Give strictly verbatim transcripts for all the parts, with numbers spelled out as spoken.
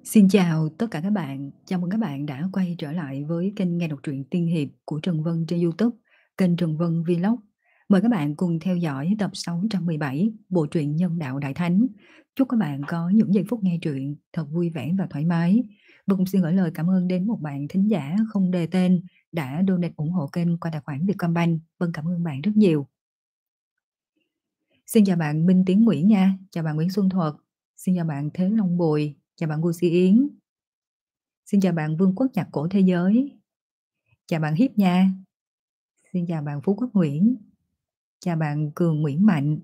Xin chào tất cả các bạn, chào mừng các bạn đã quay trở lại với kênh nghe đọc truyện tiên hiệp của Trần Vân trên YouTube, kênh Trần Vân Vlog. Mời các bạn cùng theo dõi tập sáu trăm mười bảy bộ truyện Nhân đạo Đại Thánh. Chúc các bạn có những giây phút nghe truyện thật vui vẻ và thoải mái. Và cũng xin gửi lời cảm ơn đến một bạn thính giả không đề tên đã donate ủng hộ kênh qua tài khoản Vietcombank. Vâng, cảm ơn bạn rất nhiều. Xin chào bạn Minh Tiến Nguyễn nha, chào bạn Nguyễn Xuân Thuật, xin chào bạn Thế Long Bùi, chào bạn Gucci Yến. Xin chào bạn Vương Quốc Nhạc Cổ Thế Giới. Chào bạn Hiếp Nha. Xin chào bạn Phú Quốc Nguyễn. Chào bạn Cường Nguyễn Mạnh.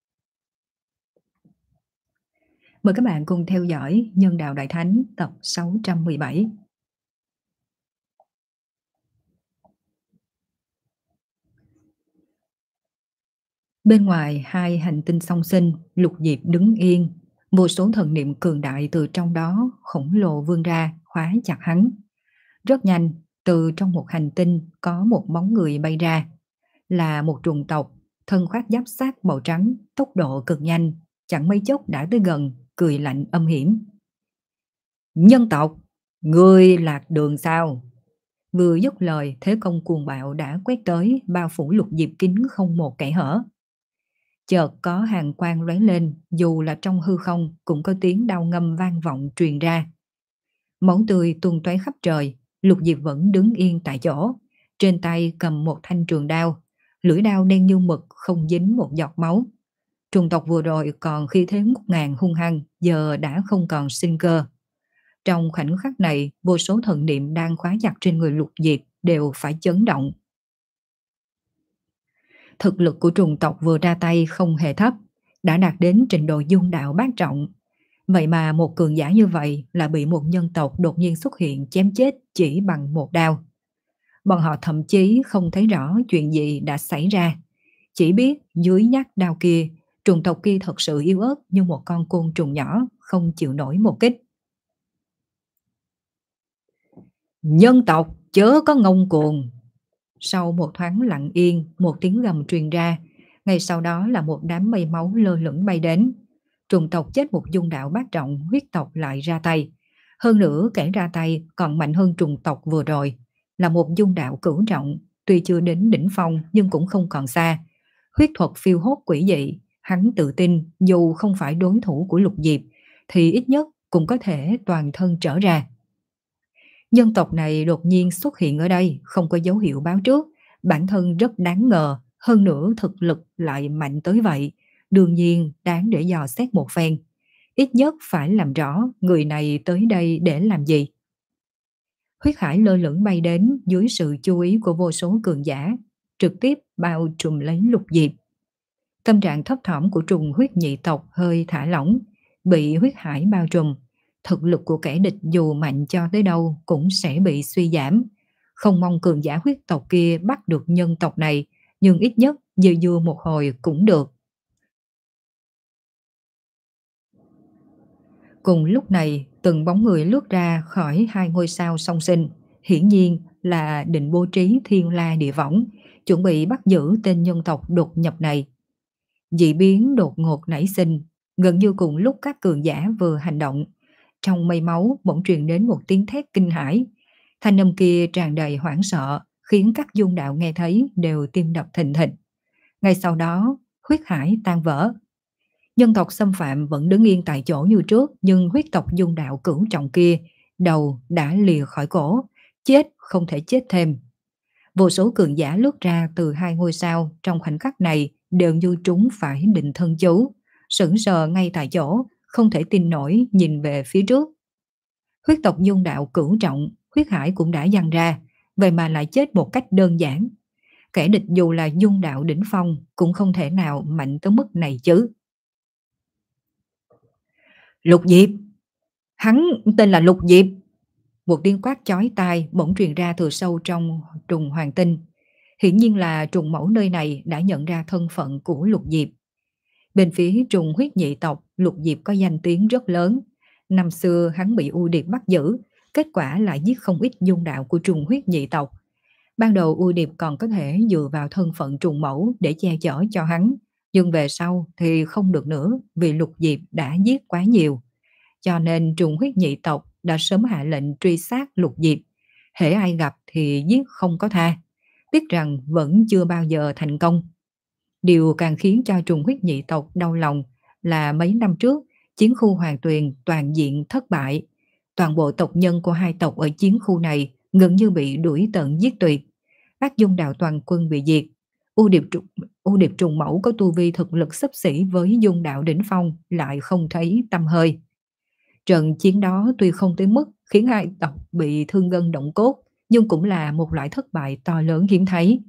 Mời các bạn cùng theo dõi Nhân đạo Đại Thánh tập sáu trăm mười bảy. Bên ngoài hai hành tinh song sinh, Lục Diệp đứng yên. Vô số thần niệm cường đại từ trong đó khổng lồ vươn ra, khóa chặt hắn. Rất nhanh, từ trong một hành tinh có một bóng người bay ra. Là một trùng tộc, thân khoác giáp sát màu trắng, tốc độ cực nhanh, chẳng mấy chốc đã tới gần, cười lạnh âm hiểm. Nhân tộc, ngươi lạc đường sao? Vừa dứt lời, thế công cuồng bạo đã quét tới, bao phủ Lục Diệp kín không một kẽ hở. Chợt có hàng quang lóe lên, dù là trong hư không cũng có tiếng đau ngâm vang vọng truyền ra. Máu tươi tuôn tóe khắp trời, Lục Diệp vẫn đứng yên tại chỗ, trên tay cầm một thanh trường đao, lưỡi đao đen như mực không dính một giọt máu. Trùng tộc vừa rồi còn khi thế ngút ngàn hung hăng, giờ đã không còn sinh cơ. Trong khoảnh khắc này, vô số thần niệm đang khóa chặt trên người Lục Diệp đều phải chấn động. Thực lực của trùng tộc vừa ra tay không hề thấp, đã đạt đến trình độ dung đạo bát trọng. Vậy mà một cường giả như vậy là bị một nhân tộc đột nhiên xuất hiện chém chết chỉ bằng một đao. Bọn họ thậm chí không thấy rõ chuyện gì đã xảy ra, chỉ biết dưới nhát đao kia, trùng tộc kia thật sự yếu ớt như một con côn trùng nhỏ, không chịu nổi một kích. Nhân tộc chớ có ngông cuồng. Sau một thoáng lặng yên, một tiếng gầm truyền ra, ngay sau đó là một đám mây máu lơ lửng bay đến. Trùng tộc chết một dung đạo bát trọng, huyết tộc lại ra tay. Hơn nữa kẻ ra tay còn mạnh hơn trùng tộc vừa rồi, là một dung đạo cửu trọng, tuy chưa đến đỉnh phong nhưng cũng không còn xa. Huyết thuật phiêu hốt quỷ dị, hắn tự tin dù không phải đối thủ của Lục Diệp thì ít nhất cũng có thể toàn thân trở ra. Nhân tộc này đột nhiên xuất hiện ở đây, không có dấu hiệu báo trước, bản thân rất đáng ngờ, hơn nữa thực lực lại mạnh tới vậy, đương nhiên đáng để dò xét một phen. Ít nhất phải làm rõ người này tới đây để làm gì. Huyết hải lơ lửng bay đến dưới sự chú ý của vô số cường giả, trực tiếp bao trùm lấy Lục Diệp. Tâm trạng thấp thỏm của trùng huyết nhị tộc hơi thả lỏng, bị huyết hải bao trùm. Thực lực của kẻ địch dù mạnh cho tới đâu cũng sẽ bị suy giảm. Không mong cường giả huyết tộc kia bắt được nhân tộc này, nhưng ít nhất dư dưa một hồi cũng được. Cùng lúc này, từng bóng người lướt ra khỏi hai ngôi sao song sinh, hiển nhiên là định bố trí thiên la địa võng, chuẩn bị bắt giữ tên nhân tộc đột nhập này. Dị biến đột ngột nảy sinh, gần như cùng lúc các cường giả vừa hành động. Trong mây máu bỗng truyền đến một tiếng thét kinh hãi. Thanh âm kia tràn đầy hoảng sợ, khiến các dung đạo nghe thấy đều tim đập thình thịch. Ngay sau đó, huyết hải tan vỡ. Nhân tộc xâm phạm vẫn đứng yên tại chỗ như trước, nhưng huyết tộc dung đạo cửu trọng kia, đầu đã lìa khỏi cổ, chết không thể chết thêm. Vô số cường giả lướt ra từ hai ngôi sao trong khoảnh khắc này đều như trúng phải định thân chú, sững sờ ngay tại chỗ, không thể tin nổi nhìn về phía trước. Huyết tộc dung đạo cửu trọng, huyết hải cũng đã giăng ra, vậy mà lại chết một cách đơn giản. Kẻ địch dù là dung đạo đỉnh phong cũng không thể nào mạnh tới mức này chứ. Lục Diệp! Hắn tên là Lục Diệp! Một tiếng quát chói tai bỗng truyền ra từ sâu trong trùng hoàng tinh. Hiển nhiên là trùng mẫu nơi này đã nhận ra thân phận của Lục Diệp. Bên phía trùng huyết nhị tộc, Lục Diệp có danh tiếng rất lớn. Năm xưa hắn bị U Điệp bắt giữ, kết quả lại giết không ít dung đạo của trùng huyết nhị tộc. Ban đầu U Điệp còn có thể dựa vào thân phận trùng mẫu để che chở cho hắn, nhưng về sau thì không được nữa vì Lục Diệp đã giết quá nhiều. Cho nên trùng huyết nhị tộc đã sớm hạ lệnh truy sát Lục Diệp, hễ ai gặp thì giết không có tha, biết rằng vẫn chưa bao giờ thành công. Điều càng khiến cho trùng huyết nhị tộc đau lòng là mấy năm trước, chiến khu Hoàng Tuyền toàn diện thất bại. Toàn bộ tộc nhân của hai tộc ở chiến khu này gần như bị đuổi tận giết tuyệt. Bác Dung Đạo toàn quân bị diệt. U Điệp Trùng, U Điệp Trùng Mẫu có tu vi thực lực xấp xỉ với Dung Đạo đỉnh phong lại không thấy tăm hơi. Trận chiến đó tuy không tới mức khiến hai tộc bị thương gân động cốt, nhưng cũng là một loại thất bại to lớn hiếm thấy.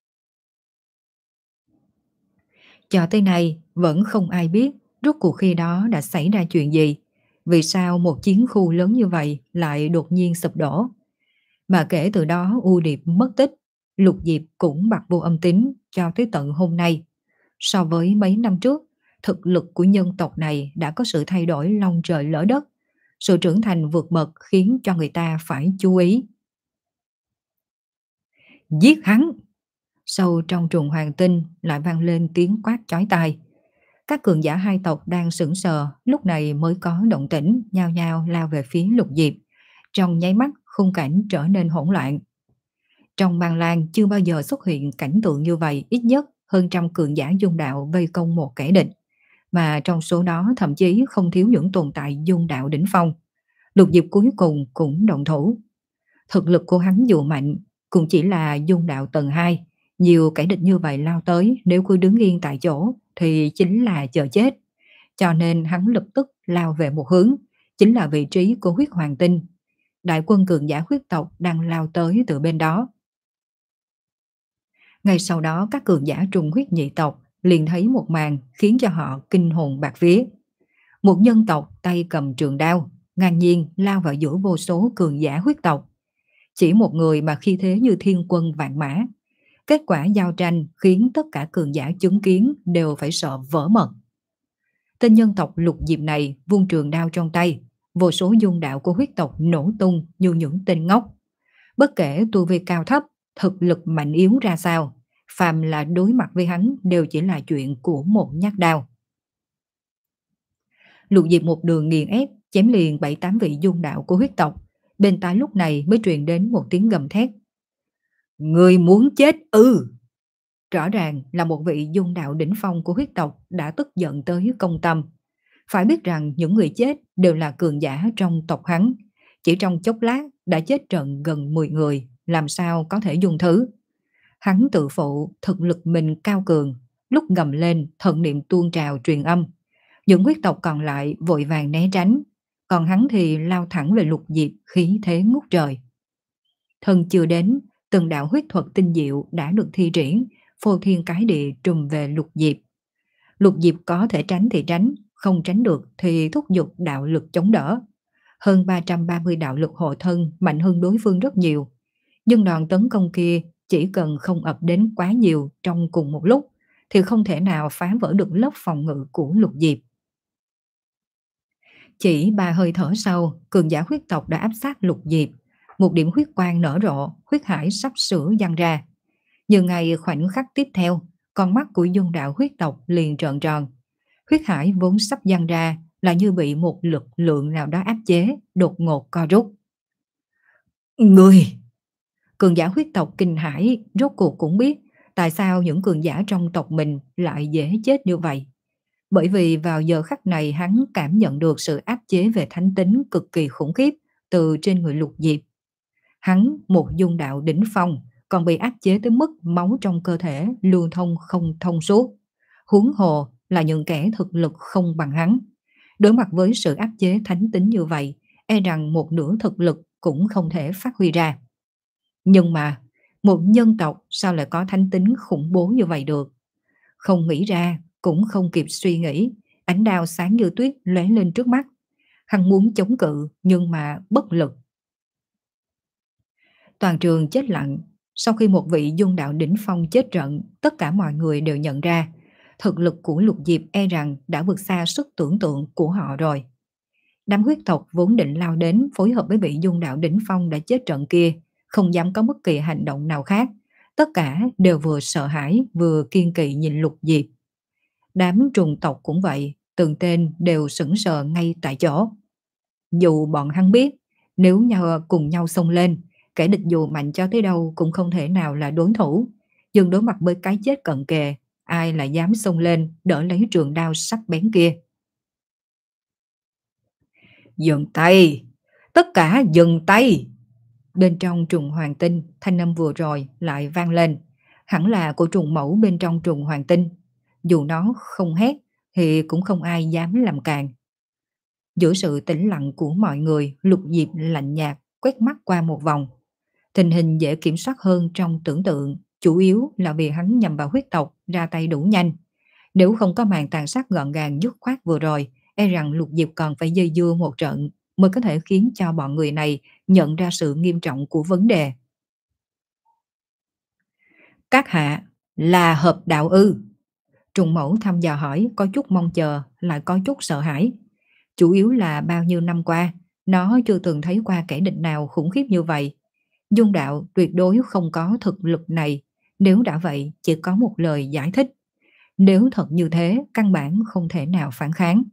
Cho tới nay vẫn không ai biết rốt cuộc khi đó đã xảy ra chuyện gì. Vì sao một chiến khu lớn như vậy lại đột nhiên sụp đổ. Mà kể từ đó U Điệp mất tích, Lục Diệp cũng bặt vô âm tín cho tới tận hôm nay. So với mấy năm trước, thực lực của nhân tộc này đã có sự thay đổi long trời lỡ đất. Sự trưởng thành vượt bậc khiến cho người ta phải chú ý. Giết hắn! Sâu trong trùng hoàng tinh lại vang lên tiếng quát chói tai. Các cường giả hai tộc đang sững sờ, lúc này mới có động tĩnh, nhao nhao lao về phía Lục Diệp. Trong nháy mắt, khung cảnh trở nên hỗn loạn. Trong Mang Lang chưa bao giờ xuất hiện cảnh tượng như vậy, ít nhất hơn trăm cường giả dung đạo vây công một kẻ địch. Mà trong số đó thậm chí không thiếu những tồn tại dung đạo đỉnh phong. Lục Diệp cuối cùng cũng động thủ. Thực lực của hắn dù mạnh, cũng chỉ là dung đạo tầng hai. Nhiều kẻ địch như vậy lao tới, nếu cứ đứng yên tại chỗ thì chính là chờ chết. Cho nên hắn lập tức lao về một hướng, chính là vị trí của huyết hoàng tinh. Đại quân cường giả huyết tộc đang lao tới từ bên đó. Ngay sau đó các cường giả trùng huyết nhị tộc liền thấy một màn khiến cho họ kinh hồn bạt vía. Một nhân tộc tay cầm trường đao, ngang nhiên lao vào giữa vô số cường giả huyết tộc. Chỉ một người mà khi thế như thiên quân vạn mã. Kết quả giao tranh khiến tất cả cường giả chứng kiến đều phải sợ vỡ mật. Tên nhân tộc Lục Diệp này vung trường đao trong tay, vô số dung đạo của huyết tộc nổ tung như những tên ngốc. Bất kể tu vi cao thấp, thực lực mạnh yếu ra sao, phàm là đối mặt với hắn đều chỉ là chuyện của một nhát đao. Lục Diệp một đường nghiền ép, chém liền bảy tám vị dung đạo của huyết tộc. Bên tai lúc này mới truyền đến một tiếng gầm thét. Người muốn chết ư? Rõ ràng là một vị dung đạo đỉnh phong của huyết tộc đã tức giận tới công tâm. Phải biết rằng những người chết đều là cường giả trong tộc hắn. Chỉ trong chốc lát đã chết trận gần mười người, làm sao có thể dùng thứ. Hắn tự phụ thực lực mình cao cường, lúc gầm lên thần niệm tuôn trào truyền âm. Những huyết tộc còn lại vội vàng né tránh, còn hắn thì lao thẳng về Lục Diệp khí thế ngút trời. Thân chưa đến, từng đạo huyết thuật tinh diệu đã được thi triển, phô thiên cái địa trùm về Lục Diệp. Lục Diệp có thể tránh thì tránh, không tránh được thì thúc giục đạo lực chống đỡ. Hơn ba trăm ba mươi đạo lực hộ thân mạnh hơn đối phương rất nhiều. Nhưng đòn tấn công kia chỉ cần không ập đến quá nhiều trong cùng một lúc thì không thể nào phá vỡ được lớp phòng ngự của Lục Diệp. Chỉ ba hơi thở sau, cường giả huyết tộc đã áp sát Lục Diệp. Một điểm huyết quang nở rộ, huyết hải sắp sửa giăng ra. Nhưng ngay khoảnh khắc tiếp theo, con mắt của dung đạo huyết tộc liền trợn tròn. Huyết hải vốn sắp giăng ra là như bị một lực lượng nào đó áp chế, đột ngột co rút. Người! Cường giả huyết tộc kinh hãi rốt cuộc cũng biết tại sao những cường giả trong tộc mình lại dễ chết như vậy. Bởi vì vào giờ khắc này hắn cảm nhận được sự áp chế về thánh tính cực kỳ khủng khiếp từ trên người Lục Diệp. Hắn, một dung đạo đỉnh phong, còn bị áp chế tới mức máu trong cơ thể lưu thông không thông suốt. Huống hồ là những kẻ thực lực không bằng hắn. Đối mặt với sự áp chế thánh tính như vậy, e rằng một nửa thực lực cũng không thể phát huy ra. Nhưng mà, một nhân tộc sao lại có thánh tính khủng bố như vậy được? Không nghĩ ra, cũng không kịp suy nghĩ, ánh đao sáng như tuyết lóe lên trước mắt. Hắn muốn chống cự nhưng mà bất lực. Toàn trường chết lặng. Sau khi một vị dung đạo đỉnh phong chết trận, tất cả mọi người đều nhận ra thực lực của Lục Diệp e rằng đã vượt xa sức tưởng tượng của họ rồi. Đám huyết tộc vốn định lao đến phối hợp với vị dung đạo đỉnh phong đã chết trận kia, không dám có bất kỳ hành động nào khác. Tất cả đều vừa sợ hãi vừa kiên kỵ nhìn Lục Diệp. Đám trùng tộc cũng vậy, từng tên đều sững sờ ngay tại chỗ. Dù bọn hắn biết Nếu nhau cùng nhau xông lên, kẻ địch dù mạnh cho tới đâu cũng không thể nào là đối thủ. Nhưng đối mặt với cái chết cận kề, ai lại dám xông lên đỡ lấy trường đao sắc bén kia? Dừng tay! Tất cả dừng tay! Bên trong trùng hoàng tinh, thanh âm vừa rồi lại vang lên. Hẳn là của trùng mẫu bên trong trùng hoàng tinh. Dù nó không hét thì cũng không ai dám làm càn. Giữa sự tĩnh lặng của mọi người, Lục Diệp lạnh nhạt quét mắt qua một vòng. Tình hình dễ kiểm soát hơn trong tưởng tượng, chủ yếu là vì hắn nhằm vào huyết tộc ra tay đủ nhanh. Nếu không có màn tàn sát gọn gàng dứt khoát vừa rồi, e rằng Lục Diệp còn phải dây dưa một trận mới có thể khiến cho bọn người này nhận ra sự nghiêm trọng của vấn đề. Các hạ là hợp đạo ư? Trùng mẫu thăm dò hỏi, có chút mong chờ, lại có chút sợ hãi. Chủ yếu là bao nhiêu năm qua, nó chưa từng thấy qua kẻ địch nào khủng khiếp như vậy. Dung đạo tuyệt đối không có thực lực này, nếu đã vậy chỉ có một lời giải thích. Nếu thật như thế, căn bản không thể nào phản kháng.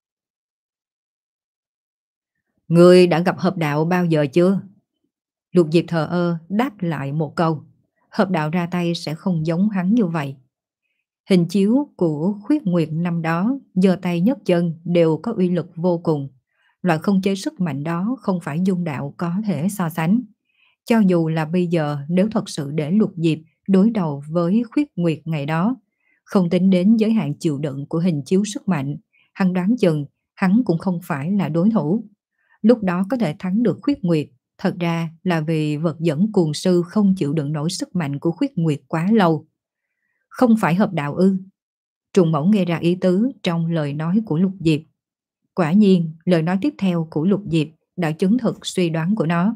Người đã gặp hợp đạo bao giờ chưa? Lục Diệp thờ ơ đáp lại một câu. Hợp đạo ra tay sẽ không giống hắn như vậy. Hình chiếu của Khuyết Nguyệt năm đó, giơ tay nhấc chân đều có uy lực vô cùng. Loại không chế sức mạnh đó không phải Dung đạo có thể so sánh. Cho dù là bây giờ, nếu thật sự để Lục Diệp đối đầu với Khuyết Nguyệt ngày đó, không tính đến giới hạn chịu đựng của hình chiếu sức mạnh, hắn đoán chừng hắn cũng không phải là đối thủ. Lúc đó có thể thắng được Khuyết Nguyệt, thật ra là vì vật dẫn cuồng sư không chịu đựng nổi sức mạnh của Khuyết Nguyệt quá lâu. Không phải hợp đạo ư? Trùng mẫu nghe ra ý tứ trong lời nói của Lục Diệp. Quả nhiên, lời nói tiếp theo của Lục Diệp đã chứng thực suy đoán của nó.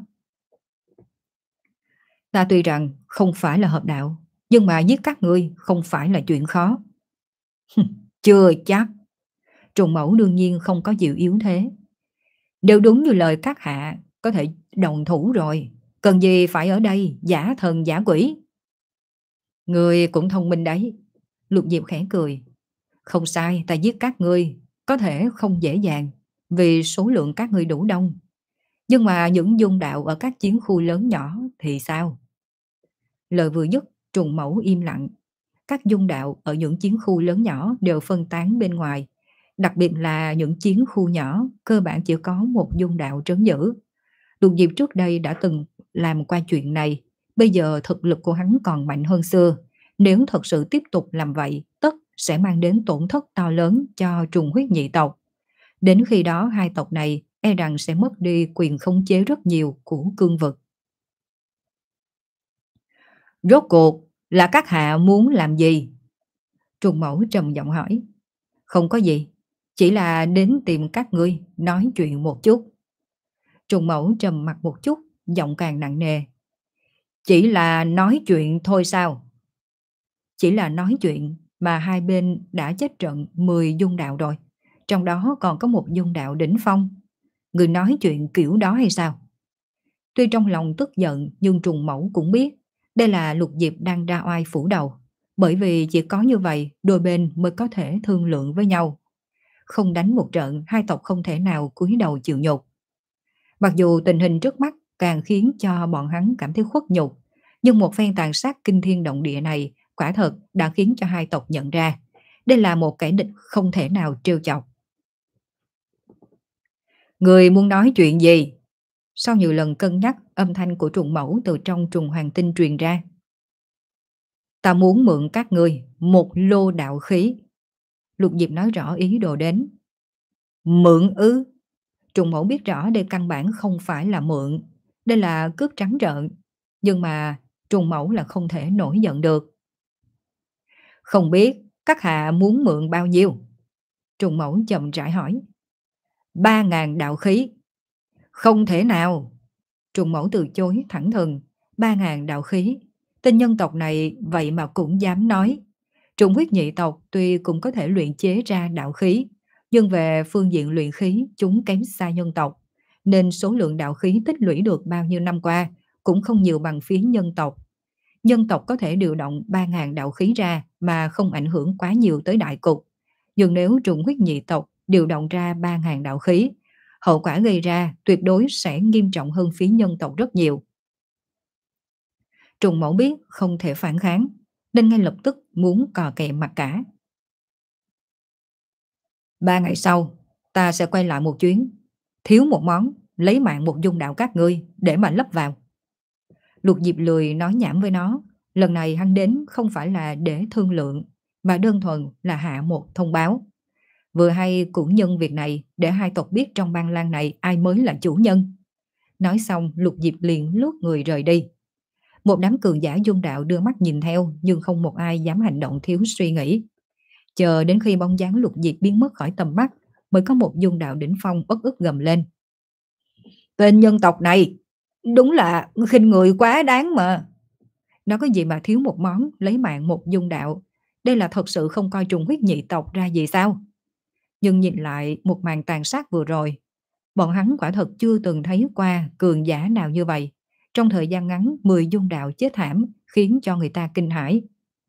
Ta tuy rằng không phải là hợp đạo, nhưng mà giết các ngươi không phải là chuyện khó. Chưa chắc. Trùng mẫu đương nhiên không có chịu yếu thế. Nếu đúng như lời các hạ, có thể đồng thủ rồi. Cần gì phải ở đây giả thần giả quỷ? Ngươi cũng thông minh đấy. Lục Diệp khẽ cười. Không sai, ta giết các ngươi có thể không dễ dàng vì số lượng các ngươi đủ đông. Nhưng mà những dung đạo ở các chiến khu lớn nhỏ thì sao? Lời vừa dứt, trùng mẫu im lặng. Các dung đạo ở những chiến khu lớn nhỏ đều phân tán bên ngoài. Đặc biệt là những chiến khu nhỏ, cơ bản chỉ có một dung đạo trấn giữ. Lục Diệp trước đây đã từng làm qua chuyện này. Bây giờ thực lực của hắn còn mạnh hơn xưa. Nếu thật sự tiếp tục làm vậy, tất sẽ mang đến tổn thất to lớn cho trùng huyết nhị tộc. Đến khi đó hai tộc này e rằng sẽ mất đi quyền khống chế rất nhiều của cương vực. Rốt cuộc là các hạ muốn làm gì? Trùng mẫu trầm giọng hỏi. Không có gì, chỉ là đến tìm các ngươi nói chuyện một chút. Trùng mẫu trầm mặt một chút, giọng càng nặng nề. Chỉ là nói chuyện thôi sao? Chỉ là nói chuyện mà hai bên đã chết trận mười dung đạo rồi. Trong đó còn có một dung đạo đỉnh phong. Người nói chuyện kiểu đó hay sao? Tuy trong lòng tức giận nhưng trùng mẫu cũng biết đây là Lục Diệp đang ra oai phủ đầu. Bởi vì chỉ có như vậy đôi bên mới có thể thương lượng với nhau. Không đánh một trận hai tộc không thể nào cúi đầu chịu nhục. Mặc dù tình hình trước mắt càng khiến cho bọn hắn cảm thấy khuất nhục, nhưng một phen tàn sát kinh thiên động địa này quả thật đã khiến cho hai tộc nhận ra đây là một kẻ địch không thể nào trêu chọc. Người muốn nói chuyện gì? Sau nhiều lần cân nhắc, âm thanh của trùng mẫu từ trong trùng hoàng tinh truyền ra. Ta muốn mượn các ngươi một lô đạo khí. Lục Diệp nói rõ ý đồ đến. Mượn ư? Trùng mẫu biết rõ đây căn bản không phải là mượn, đây là cướp trắng trợn. Nhưng mà trùng mẫu là không thể nổi giận được. Không biết các hạ muốn mượn bao nhiêu? Trùng mẫu chậm rãi hỏi. Ba ngàn đạo khí. Không thể nào. Trùng mẫu từ chối thẳng thừng. Ba ngàn đạo khí. Tên nhân tộc này vậy mà cũng dám nói. Trùng huyết nhị tộc tuy cũng có thể luyện chế ra đạo khí, nhưng về phương diện luyện khí chúng kém xa nhân tộc, nên số lượng đạo khí tích lũy được bao nhiêu năm qua cũng không nhiều bằng phía nhân tộc. Nhân tộc có thể điều động ba ngàn đạo khí ra mà không ảnh hưởng quá nhiều tới đại cục. Nhưng nếu trùng huyết nhị tộc điều động ra ba ngàn đạo khí, hậu quả gây ra tuyệt đối sẽ nghiêm trọng hơn phía nhân tộc rất nhiều. Trùng Mẫu biết không thể phản kháng, nên ngay lập tức muốn cò kè mặt cả. Ba ngày sau, ta sẽ quay lại một chuyến. Thiếu một món, lấy mạng một dung đạo các ngươi để mà lấp vào. Lục Diệp lười nói nhảm với nó. Lần này hắn đến không phải là để thương lượng, mà đơn thuần là hạ một thông báo. Vừa hay cũng nhân việc này để hai tộc biết trong bang lang này ai mới là chủ nhân. Nói xong Lục Diệp liền lướt người rời đi. Một đám cường giả dung đạo đưa mắt nhìn theo, nhưng không một ai dám hành động thiếu suy nghĩ. Chờ đến khi bóng dáng Lục Diệp biến mất khỏi tầm mắt, mới có một dung đạo đỉnh phong uất ức gầm lên. Tên nhân tộc này, đúng là khinh người quá đáng mà. Nó có gì mà thiếu một món, lấy mạng một dung đạo. Đây là thật sự không coi trùng huyết nhị tộc ra gì sao? Nhưng nhìn lại một màn tàn sát vừa rồi, bọn hắn quả thật chưa từng thấy qua cường giả nào như vậy. Trong thời gian ngắn, mười dung đạo chết thảm, khiến cho người ta kinh hãi.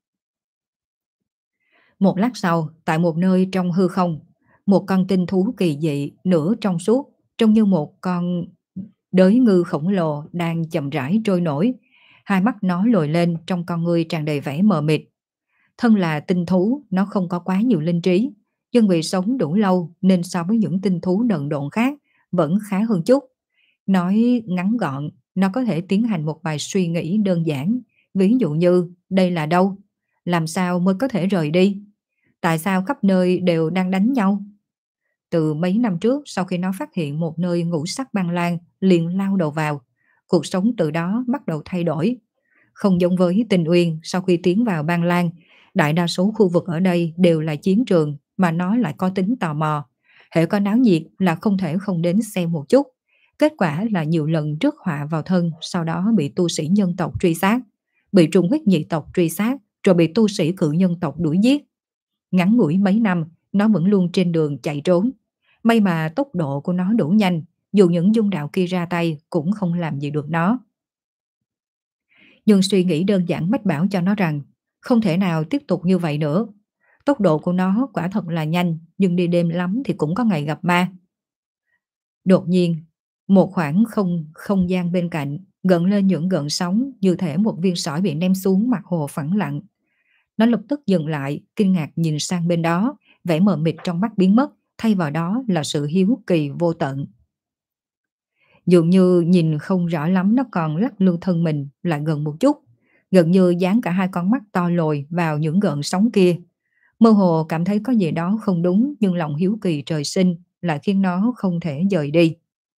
Một lát sau, tại một nơi trong hư không, một con tinh thú kỳ dị, nửa trong suốt, trông như một con đới ngư khổng lồ đang chậm rãi trôi nổi. Hai mắt nó lồi lên, trong con ngươi tràn đầy vẻ mờ mịt. Thân là tinh thú, nó không có quá nhiều linh trí, nhưng vì sống đủ lâu nên so với những tinh thú đần độn khác vẫn khá hơn chút. Nói ngắn gọn, nó có thể tiến hành một vài suy nghĩ đơn giản, ví dụ như đây là đâu? Làm sao mới có thể rời đi? Tại sao khắp nơi đều đang đánh nhau? Từ mấy năm trước, sau khi nó phát hiện một nơi ngũ sắc băng lan, liền lao đầu vào. Cuộc sống từ đó bắt đầu thay đổi. Không giống với Tình Uyên, sau khi tiến vào băng lan, đại đa số khu vực ở đây đều là chiến trường, mà nó lại có tính tò mò. Hễ có náo nhiệt là không thể không đến xem một chút. Kết quả là nhiều lần rước họa vào thân, sau đó bị tu sĩ nhân tộc truy sát, bị trùng huyết nhị tộc truy sát, rồi bị tu sĩ cự nhân tộc đuổi giết. Ngắn ngủi mấy năm, nó vẫn luôn trên đường chạy trốn. May mà tốc độ của nó đủ nhanh, dù những dung đạo kia ra tay cũng không làm gì được nó. Nhưng suy nghĩ đơn giản mách bảo cho nó rằng không thể nào tiếp tục như vậy nữa. Tốc độ của nó quả thật là nhanh, nhưng đi đêm lắm thì cũng có ngày gặp ma. Đột nhiên, một khoảng không không gian bên cạnh gợn lên những gợn sóng, như thể một viên sỏi bị ném xuống mặt hồ phẳng lặng. Nó lập tức dừng lại, kinh ngạc nhìn sang bên đó, vẻ mờ mịt trong mắt biến mất, thay vào đó là sự hiếu kỳ vô tận. Dường như nhìn không rõ lắm, nó còn lắc lư thân mình lại gần một chút, gần như dán cả hai con mắt to lồi vào những gợn sóng kia. Mơ hồ cảm thấy có gì đó không đúng, nhưng lòng hiếu kỳ trời sinh lại khiến nó không thể rời đi.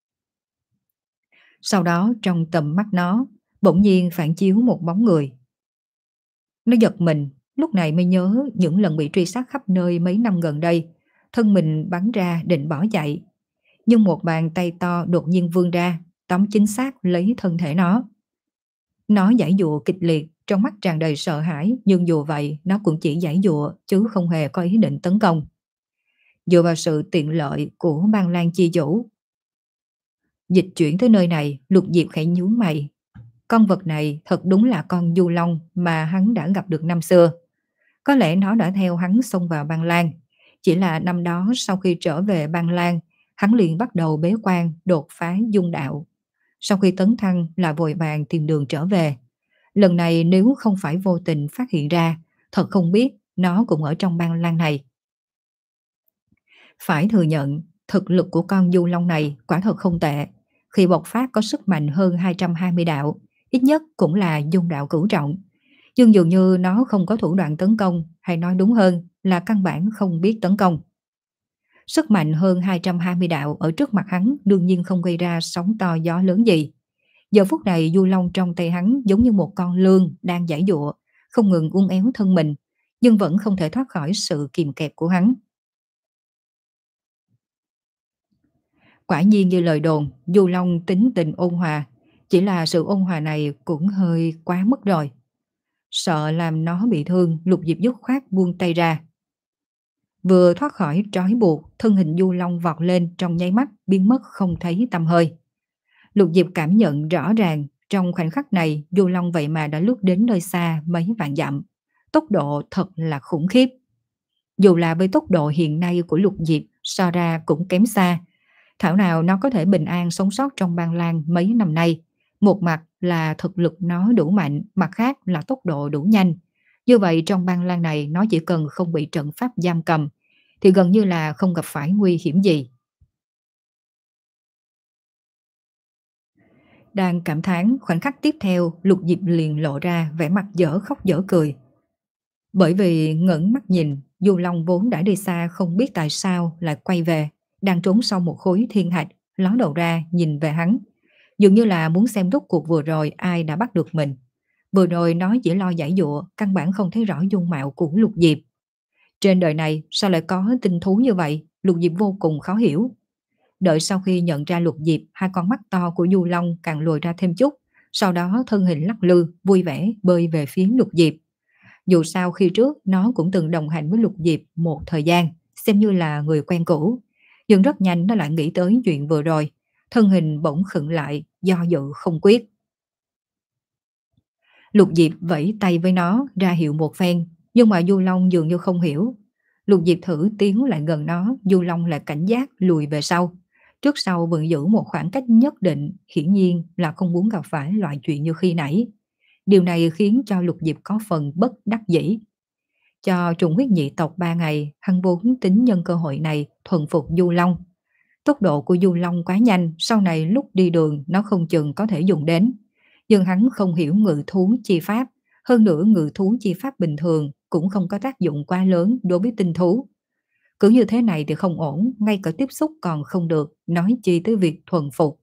Sau đó trong tầm mắt nó bỗng nhiên phản chiếu một bóng người. Nó giật mình, lúc này mới nhớ những lần bị truy sát khắp nơi mấy năm gần đây. Thân mình bắn ra định bỏ chạy, nhưng một bàn tay to đột nhiên vươn ra, tóm chính xác lấy thân thể nó. Nó giãy giụa kịch liệt, trong mắt tràn đầy sợ hãi, nhưng dù vậy nó cũng chỉ giãy giụa chứ không hề có ý định tấn công. Dựa vào sự tiện lợi của Băng Lan chi chủ, dịch chuyển tới nơi này, Lục Diệp khẽ nhướng mày. Con vật này thật đúng là con du long mà hắn đã gặp được năm xưa. Có lẽ nó đã theo hắn xông vào Băng Lan. Chỉ là năm đó sau khi trở về Băng Lan, hắn liền bắt đầu bế quan đột phá dung đạo. Sau khi tấn thăng là vội vàng tìm đường trở về. Lần này nếu không phải vô tình phát hiện ra, thật không biết nó cũng ở trong Băng Lan này. Phải thừa nhận, thực lực của con du long này quả thật không tệ. Khi bộc phát có sức mạnh hơn hai trăm hai mươi đạo, ít nhất cũng là dung đạo cửu trọng. Nhưng dường như nó không có thủ đoạn tấn công, hay nói đúng hơn là căn bản không biết tấn công. Sức mạnh hơn hai trăm hai mươi đạo ở trước mặt hắn đương nhiên không gây ra sóng to gió lớn gì. Giờ phút này du long trong tay hắn giống như một con lươn đang giãy giụa, không ngừng uốn éo thân mình, nhưng vẫn không thể thoát khỏi sự kìm kẹp của hắn. Quả nhiên như lời đồn, du long tính tình ôn hòa, chỉ là sự ôn hòa này cũng hơi quá mức rồi. Sợ làm nó bị thương, Lục Diệp dứt khoát buông tay ra. Vừa thoát khỏi trói buộc, thân hình du long vọt lên trong nháy mắt biến mất không thấy tăm hơi. Lục Diệp cảm nhận rõ ràng trong khoảnh khắc này du long vậy mà đã lướt đến nơi xa mấy vạn dặm. Tốc độ thật là khủng khiếp. Dù là với tốc độ hiện nay của Lục Diệp so ra cũng kém xa. Thảo nào nó có thể bình an sống sót trong Ban Lang mấy năm nay. Một mặt là thực lực nó đủ mạnh, mặt khác là tốc độ đủ nhanh. Như vậy trong Ban Lang này nó chỉ cần không bị trận pháp giam cầm thì gần như là không gặp phải nguy hiểm gì. Đang cảm thán, khoảnh khắc tiếp theo Lục Diệp liền lộ ra vẻ mặt dở khóc dở cười. Bởi vì ngẩng mắt nhìn, Du Long vốn đã đi xa không biết tại sao lại quay về, đang trốn sau một khối thiên thạch, ló đầu ra nhìn về hắn. Dường như là muốn xem rốt cuộc vừa rồi ai đã bắt được mình. Vừa rồi nó chỉ lo giải dụa, căn bản không thấy rõ dung mạo của Lục Diệp. Trên đời này sao lại có tinh thú như vậy? Lục Diệp vô cùng khó hiểu. Đợi sau khi nhận ra Lục Diệp, hai con mắt to của Du Long càng lồi ra thêm chút, sau đó thân hình lắc lư, vui vẻ bơi về phía Lục Diệp. Dù sao khi trước nó cũng từng đồng hành với Lục Diệp một thời gian, xem như là người quen cũ. Nhưng rất nhanh nó lại nghĩ tới chuyện vừa rồi, thân hình bỗng khựng lại, do dự không quyết. Lục Diệp vẫy tay với nó ra hiệu một phen, nhưng mà Du Long dường như không hiểu. Lục Diệp thử tiến lại gần nó, Du Long lại cảnh giác lùi về sau. Trước sau vẫn giữ một khoảng cách nhất định, hiển nhiên là không muốn gặp phải loại chuyện như khi nãy. Điều này khiến cho Lục Diệp có phần bất đắc dĩ. Cho trùng huyết nhị tộc ba ngày, hắn vốn tính nhân cơ hội này thuần phục Du Long. Tốc độ của Du Long quá nhanh, sau này lúc đi đường nó không chừng có thể dùng đến. Nhưng hắn không hiểu ngự thú chi pháp, hơn nữa ngự thú chi pháp bình thường cũng không có tác dụng quá lớn đối với tinh thú. Cứ như thế này thì không ổn, ngay cả tiếp xúc còn không được, nói chi tới việc thuần phục.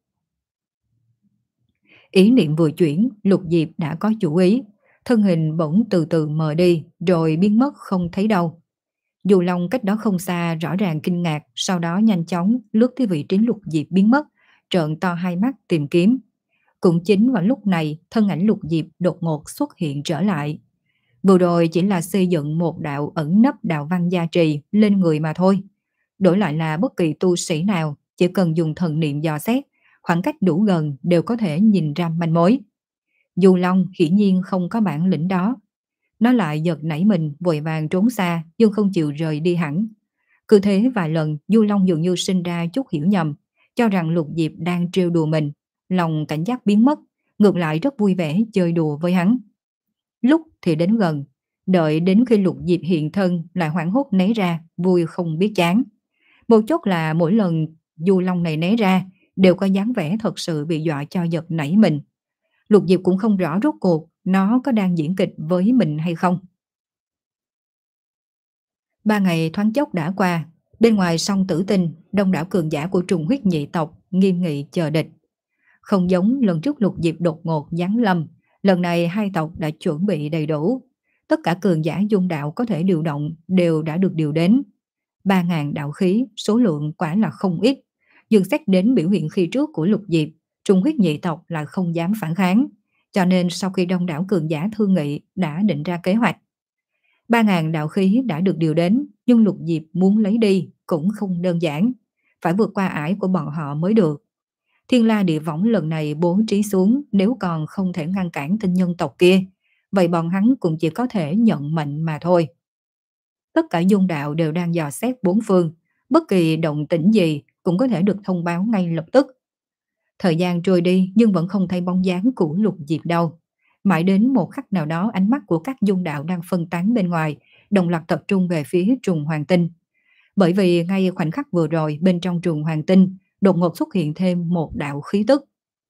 Ý niệm vừa chuyển, Lục Diệp đã có chủ ý, thân hình bỗng từ từ mờ đi, rồi biến mất không thấy đâu. Dù Long cách đó không xa rõ ràng kinh ngạc, sau đó nhanh chóng lướt tới vị trí Lục Diệp biến mất, trợn to hai mắt tìm kiếm. Cũng chính vào lúc này, thân ảnh Lục Diệp đột ngột xuất hiện trở lại. Vừa rồi chỉ là xây dựng một đạo ẩn nấp đạo văn gia trì lên người mà thôi. Đổi lại là bất kỳ tu sĩ nào, chỉ cần dùng thần niệm dò xét, khoảng cách đủ gần đều có thể nhìn ra manh mối. Du Long hiển nhiên không có bản lĩnh đó. Nó lại giật nảy mình, vội vàng trốn xa, nhưng không chịu rời đi hẳn. Cứ thế vài lần, Du Long dường như sinh ra chút hiểu nhầm, cho rằng Lục Diệp đang trêu đùa mình. Lòng cảnh giác biến mất, ngược lại rất vui vẻ chơi đùa với hắn. Lúc thì đến gần, đợi đến khi Lục Diệp hiện thân lại hoảng hốt né ra, vui không biết chán. Một chốc là mỗi lần Du Long này né ra, đều có dáng vẻ thật sự bị dọa cho giật nảy mình. Lục Diệp cũng không rõ rốt cuộc nó có đang diễn kịch với mình hay không. Ba ngày thoáng chốc đã qua, bên ngoài sông Tử Tinh, đông đảo cường giả của trùng huyết nhị tộc nghiêm nghị chờ địch. Không giống lần trước Lục Diệp đột ngột giáng lâm, lần này hai tộc đã chuẩn bị đầy đủ. Tất cả cường giả dung đạo có thể điều động đều đã được điều đến. Ba ngàn đạo khí, số lượng quả là không ít. Nhưng xét đến biểu hiện khi trước của Lục Diệp, trùng huyết nhị tộc là không dám phản kháng. Cho nên sau khi đông đảo cường giả thương nghị đã định ra kế hoạch. Ba ngàn đạo khí đã được điều đến, nhưng Lục Diệp muốn lấy đi cũng không đơn giản. Phải vượt qua ải của bọn họ mới được. Thiên La địa võng lần này bố trí xuống, nếu còn không thể ngăn cản tinh nhân tộc kia, vậy bọn hắn cũng chỉ có thể nhận mệnh mà thôi. Tất cả dung đạo đều đang dò xét bốn phương, bất kỳ động tĩnh gì cũng có thể được thông báo ngay lập tức. Thời gian trôi đi nhưng vẫn không thấy bóng dáng của Lục Diệp đâu. Mãi đến một khắc nào đó, ánh mắt của các dung đạo đang phân tán bên ngoài, đồng loạt tập trung về phía trùng hoàng tinh. Bởi vì ngay khoảnh khắc vừa rồi, bên trong trùng hoàng tinh đột ngột xuất hiện thêm một đạo khí tức.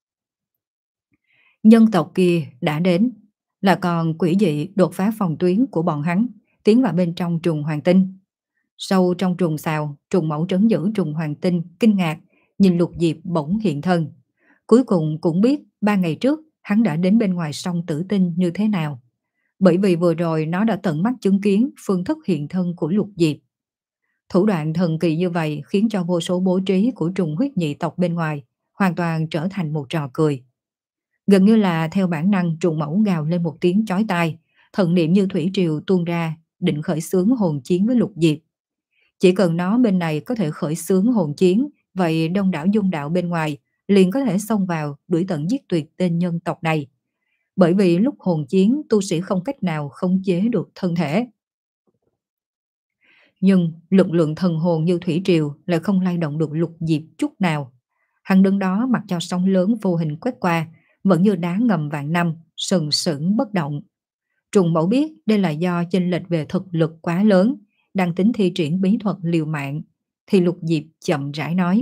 Nhân tộc kia đã đến, là còn quỷ dị đột phá phòng tuyến của bọn hắn, tiến vào bên trong trùng hoàng tinh. Sâu trong trùng xào, trùng mẫu trấn giữ trùng hoàng tinh kinh ngạc nhìn Lục Diệp bỗng hiện thân. Cuối cùng cũng biết ba ngày trước hắn đã đến bên ngoài sông Tử Tinh như thế nào. Bởi vì vừa rồi nó đã tận mắt chứng kiến phương thức hiện thân của Lục Diệp. Thủ đoạn thần kỳ như vậy khiến cho vô số bố trí của trùng huyết nhị tộc bên ngoài hoàn toàn trở thành một trò cười. Gần như là theo bản năng, trùng mẫu gào lên một tiếng chói tai, thần niệm như thủy triều tuôn ra, định khởi xướng hồn chiến với Lục Diệp. Chỉ cần nó bên này có thể khởi xướng hồn chiến, vậy đông đảo dung đạo bên ngoài liền có thể xông vào đuổi tận giết tuyệt tên nhân tộc này. Bởi vì lúc hồn chiến, tu sĩ không cách nào khống chế được thân thể. Nhưng lực lượng thần hồn như thủy triều lại không lay động được Lục Diệp chút nào. Hắn đứng đó mặc cho sóng lớn vô hình quét qua, vẫn như đá ngầm vạn năm, sừng sững bất động. Trùng Mẫu biết đây là do chênh lệch về thực lực quá lớn, đang tính thi triển bí thuật liều mạng, thì Lục Diệp chậm rãi nói: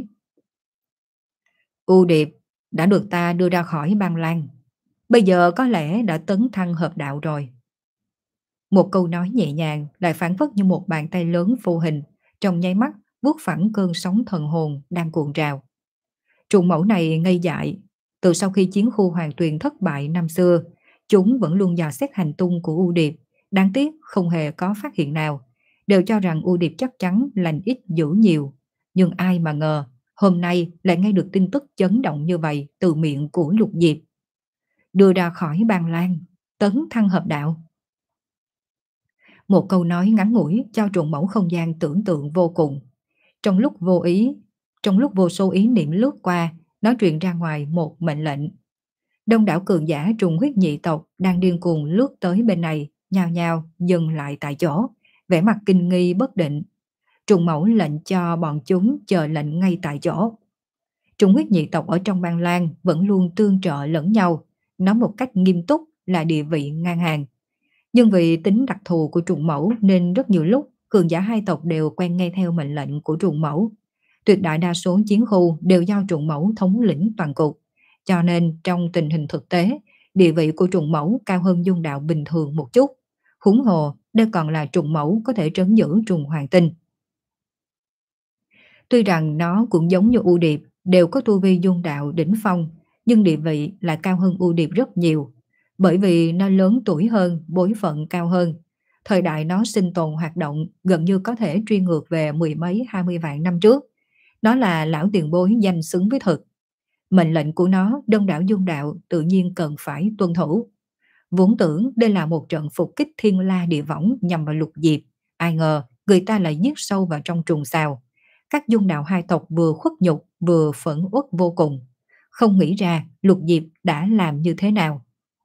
U Điệp đã được ta đưa ra khỏi băng lan, bây giờ có lẽ đã tấn thăng hợp đạo rồi. Một câu nói nhẹ nhàng lại phảng phất như một bàn tay lớn vô hình, trong nháy mắt vuốt phẳng cơn sóng thần hồn đang cuộn trào. Trùng Mẫu này ngây dại, từ sau khi chiến khu Hoàng Tuyền thất bại năm xưa, chúng vẫn luôn dò xét hành tung của U Điệp, đáng tiếc không hề có phát hiện nào, đều cho rằng U Điệp chắc chắn lành ít dữ nhiều, nhưng ai mà ngờ, hôm nay lại nghe được tin tức chấn động như vậy từ miệng của Lục Diệp. Đưa ra khỏi bàn lan, tấn thăng hợp đạo. Một câu nói ngắn ngủi cho Trùng Mẫu không gian tưởng tượng vô cùng. Trong lúc vô ý, trong lúc vô số ý niệm lướt qua, nó truyền ra ngoài một mệnh lệnh. Đông đảo cường giả trùng huyết nhị tộc đang điên cuồng lướt tới bên này, nhao nhao dừng lại tại chỗ, vẻ mặt kinh nghi bất định. Trùng Mẫu lệnh cho bọn chúng chờ lệnh ngay tại chỗ. Trùng huyết nhị tộc ở trong Ban Lan vẫn luôn tương trợ lẫn nhau, nói một cách nghiêm túc là địa vị ngang hàng. Nhưng vì tính đặc thù của Trùng Mẫu nên rất nhiều lúc cường giả hai tộc đều quen nghe theo mệnh lệnh của Trùng Mẫu. Tuyệt đại đa số chiến khu đều do Trùng Mẫu thống lĩnh toàn cục, cho nên trong tình hình thực tế, địa vị của Trùng Mẫu cao hơn Dung Đạo bình thường một chút. Huống hồ, đây còn là Trùng Mẫu có thể trấn giữ Trùng Hoàng Tinh. Tuy rằng nó cũng giống như U Điệp, đều có tu vi Dung Đạo đỉnh phong, nhưng địa vị lại cao hơn U Điệp rất nhiều. Bởi vì nó lớn tuổi hơn, bối phận cao hơn. Thời đại nó sinh tồn hoạt động gần như có thể truy ngược về mười mấy hai mươi vạn năm trước. Nó là lão tiền bối danh xứng với thực. Mệnh lệnh của nó, đông đảo Dung Đạo tự nhiên cần phải tuân thủ. Vốn tưởng đây là một trận phục kích thiên la địa võng nhằm vào Lục Diệp. Ai ngờ người ta lại giết sâu vào trong trùng sào. Các Dung Đạo hai tộc vừa khuất nhục vừa phẫn uất vô cùng. Không nghĩ ra Lục Diệp đã làm như thế nào.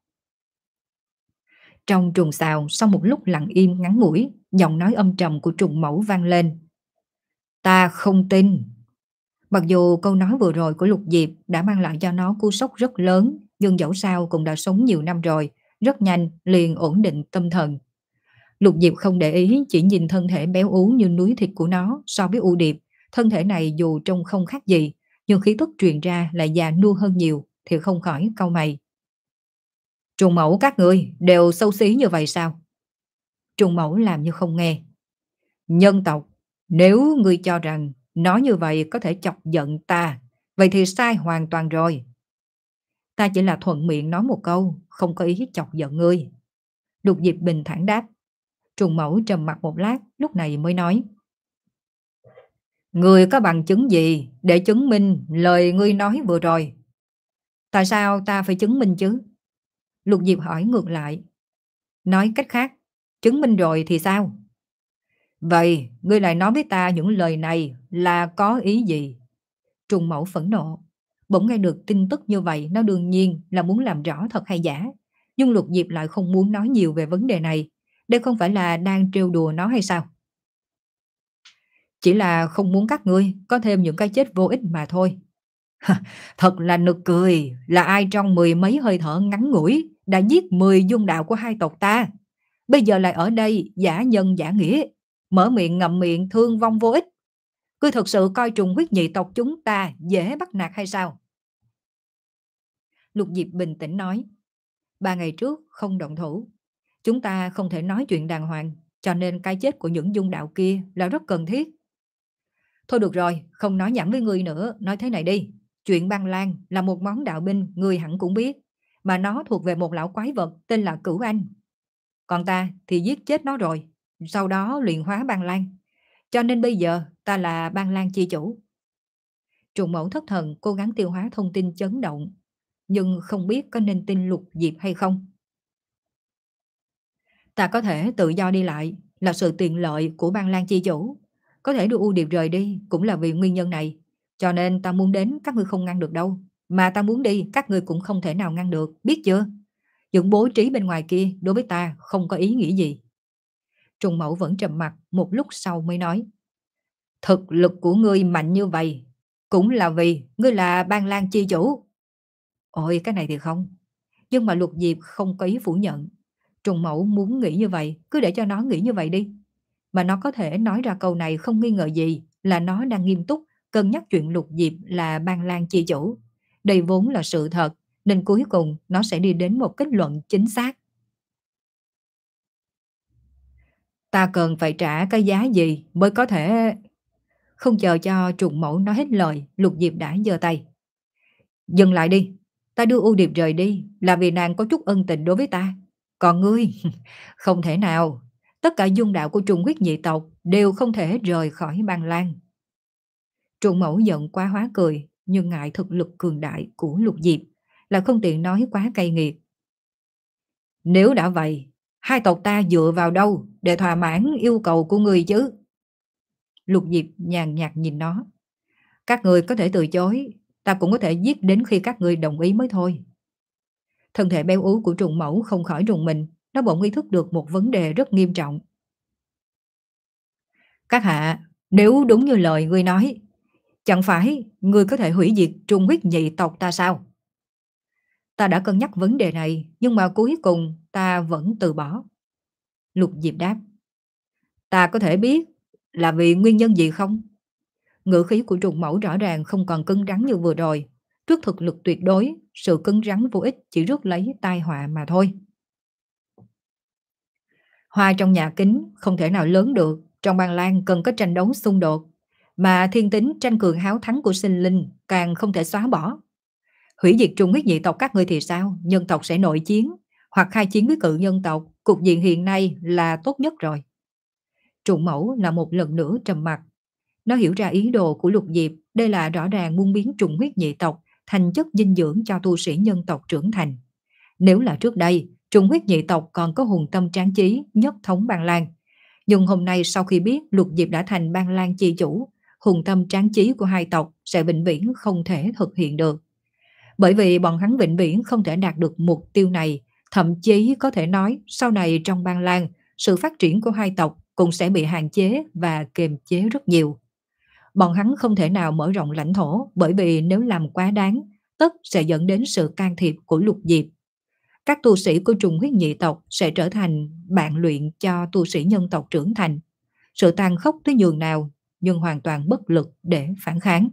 Trong trùng sào, sau một lúc lặng im ngắn ngủi, giọng nói âm trầm của Trùng Mẫu vang lên. Ta không tin. Mặc dù câu nói vừa rồi của Lục Diệp đã mang lại cho nó cú sốc rất lớn, nhưng dẫu sao cũng đã sống nhiều năm rồi, rất nhanh liền ổn định tâm thần. Lục Diệp không để ý, chỉ nhìn thân thể béo ú như núi thịt của nó so với U Điệp. Thân thể này dù trông không khác gì, nhưng khí tức truyền ra lại già nua hơn nhiều, thì không khỏi cau mày. Trùng Mẫu các ngươi đều xấu xí như vậy sao? Trùng Mẫu làm như không nghe. Nhân tộc, nếu ngươi cho rằng nói như vậy có thể chọc giận ta, vậy thì sai hoàn toàn rồi. Ta chỉ là thuận miệng nói một câu, không có ý chọc giận ngươi. Lục Diệp bình thản đáp. Trùng Mẫu trầm mặt một lát, lúc này mới nói. Ngươi có bằng chứng gì để chứng minh lời ngươi nói vừa rồi? Tại sao ta phải chứng minh chứ? Lục Diệp hỏi ngược lại. Nói cách khác, chứng minh rồi thì sao? Vậy, ngươi lại nói với ta những lời này là có ý gì? Trùng Mẫu phẫn nộ. Bỗng nghe được tin tức như vậy, nó đương nhiên là muốn làm rõ thật hay giả. Nhưng Lục Diệp lại không muốn nói nhiều về vấn đề này. Đây không phải là đang trêu đùa nó hay sao? Chỉ là không muốn các ngươi có thêm những cái chết vô ích mà thôi. Thật là nực cười, là ai trong mười mấy hơi thở ngắn ngủi đã giết mười dung đạo của hai tộc ta. Bây giờ lại ở đây giả nhân giả nghĩa, mở miệng ngậm miệng thương vong vô ích. Ngươi thật sự coi trùng huyết nhị tộc chúng ta dễ bắt nạt hay sao? Lục Diệp bình tĩnh nói. Ba ngày trước không động thủ, chúng ta không thể nói chuyện đàng hoàng, cho nên cái chết của những dung đạo kia là rất cần thiết. Thôi được rồi, không nói nhảm với ngươi nữa, nói thế này đi. Chuyện băng lan là một món đạo binh ngươi hẳn cũng biết, mà nó thuộc về một lão quái vật tên là Cửu Anh. Còn ta thì giết chết nó rồi, sau đó luyện hóa băng lan. Cho nên bây giờ ta là băng lan chi chủ. Trùng Mẫu thất thần cố gắng tiêu hóa thông tin chấn động, nhưng không biết có nên tin Lục Diệp hay không. Ta có thể tự do đi lại là sự tiện lợi của băng lan chi chủ. Có thể đưa U Điệp rời đi cũng là vì nguyên nhân này. Cho nên ta muốn đến các ngươi không ngăn được đâu. Mà ta muốn đi các ngươi cũng không thể nào ngăn được, biết chưa? Những bố trí bên ngoài kia đối với ta không có ý nghĩa gì. Trùng Mẫu vẫn trầm mặc, một lúc sau mới nói. Thực lực của ngươi mạnh như vậy, cũng là vì ngươi là Ban Lang chi chủ. Ôi cái này thì không. Nhưng mà Lục Diệp không có ý phủ nhận. Trùng Mẫu muốn nghĩ như vậy, cứ để cho nó nghĩ như vậy đi. Mà nó có thể nói ra câu này không nghi ngờ gì là nó đang nghiêm túc cân nhắc chuyện Lục Diệp là Ban Lang chi chủ. Đây vốn là sự thật, nên cuối cùng nó sẽ đi đến một kết luận chính xác. Ta cần phải trả cái giá gì mới có thể... Không chờ cho Trùng Mẫu nói hết lời, Lục Diệp đã giơ tay. Dừng lại đi, ta đưa U Điệp rời đi là vì nàng có chút ân tình đối với ta. Còn ngươi, không thể nào. Tất cả dung đạo của trùng huyết nhị tộc đều không thể rời khỏi Ban Lang. Trùng Mẫu giận quá hóa cười, nhưng ngại thực lực cường đại của Lục Diệp, là không tiện nói quá cay nghiệt. Nếu đã vậy, hai tộc ta dựa vào đâu để thỏa mãn yêu cầu của ngươi chứ? Lục Diệp nhàn nhạt nhìn nó. Các người có thể từ chối, ta cũng có thể giết đến khi các người đồng ý mới thôi. Thân thể béo ú của Trùng Mẫu không khỏi rùng mình, nó bỗng ý thức được một vấn đề rất nghiêm trọng. Các hạ, nếu đúng như lời ngươi nói, chẳng phải ngươi có thể hủy diệt trùng huyết nhị tộc ta sao? Ta đã cân nhắc vấn đề này, nhưng mà cuối cùng ta vẫn từ bỏ. Lục Diệp đáp. Ta có thể biết là vì nguyên nhân gì không? Ngữ khí của Trùng Mẫu rõ ràng không còn cứng rắn như vừa rồi. Trước thực lực tuyệt đối, sự cứng rắn vô ích chỉ rước lấy tai họa mà thôi. Hoa trong nhà kính không thể nào lớn được, trong Ban Lang cần có tranh đấu xung đột, mà thiên tính tranh cường háo thắng của sinh linh càng không thể xóa bỏ. Hủy diệt trùng huyết nhị tộc các ngươi thì sao? Nhân tộc sẽ nội chiến, hoặc khai chiến với cự nhân tộc, cục diện hiện nay là tốt nhất rồi. Trùng Mẫu là một lần nữa trầm mặc. Nó hiểu ra ý đồ của Lục Diệp, đây là rõ ràng muốn biến trùng huyết nhị tộc thành chất dinh dưỡng cho tu sĩ nhân tộc trưởng thành. Nếu là trước đây, trùng huyết nhị tộc còn có hùng tâm tráng chí, nhất thống Ban Lang. Nhưng hôm nay sau khi biết Lục Diệp đã thành Ban Lang chi chủ, hùng tâm tráng chí của hai tộc sẽ vĩnh viễn không thể thực hiện được. Bởi vì bọn hắn vĩnh viễn không thể đạt được mục tiêu này, thậm chí có thể nói sau này trong Ban Lang, sự phát triển của hai tộc cũng sẽ bị hạn chế và kiềm chế rất nhiều. Bọn hắn không thể nào mở rộng lãnh thổ, bởi vì nếu làm quá đáng, tất sẽ dẫn đến sự can thiệp của Lục Diệp. Các tu sĩ của trùng huyết nhị tộc sẽ trở thành bạn luyện cho tu sĩ nhân tộc trưởng thành. Sự tàn khốc tới nhường nào, nhưng hoàn toàn bất lực để phản kháng.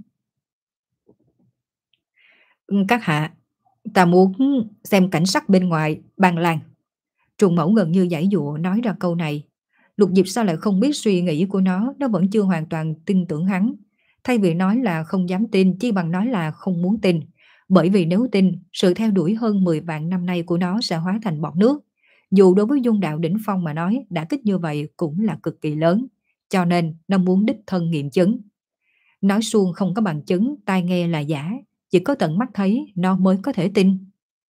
Các hạ, ta muốn xem cảnh sắc bên ngoài Ban Lang. Trùng Mẫu gần như giãy dụa nói ra câu này. Lục Diệp sao lại không biết suy nghĩ của nó, nó vẫn chưa hoàn toàn tin tưởng hắn. Thay vì nói là không dám tin, chi bằng nói là không muốn tin. Bởi vì nếu tin, sự theo đuổi hơn mười vạn năm nay của nó sẽ hóa thành bọt nước. Dù đối với dung đạo đỉnh phong mà nói, đã kích như vậy cũng là cực kỳ lớn. Cho nên, nó muốn đích thân nghiệm chứng. Nói suông không có bằng chứng, tai nghe là giả. Chỉ có tận mắt thấy, nó mới có thể tin.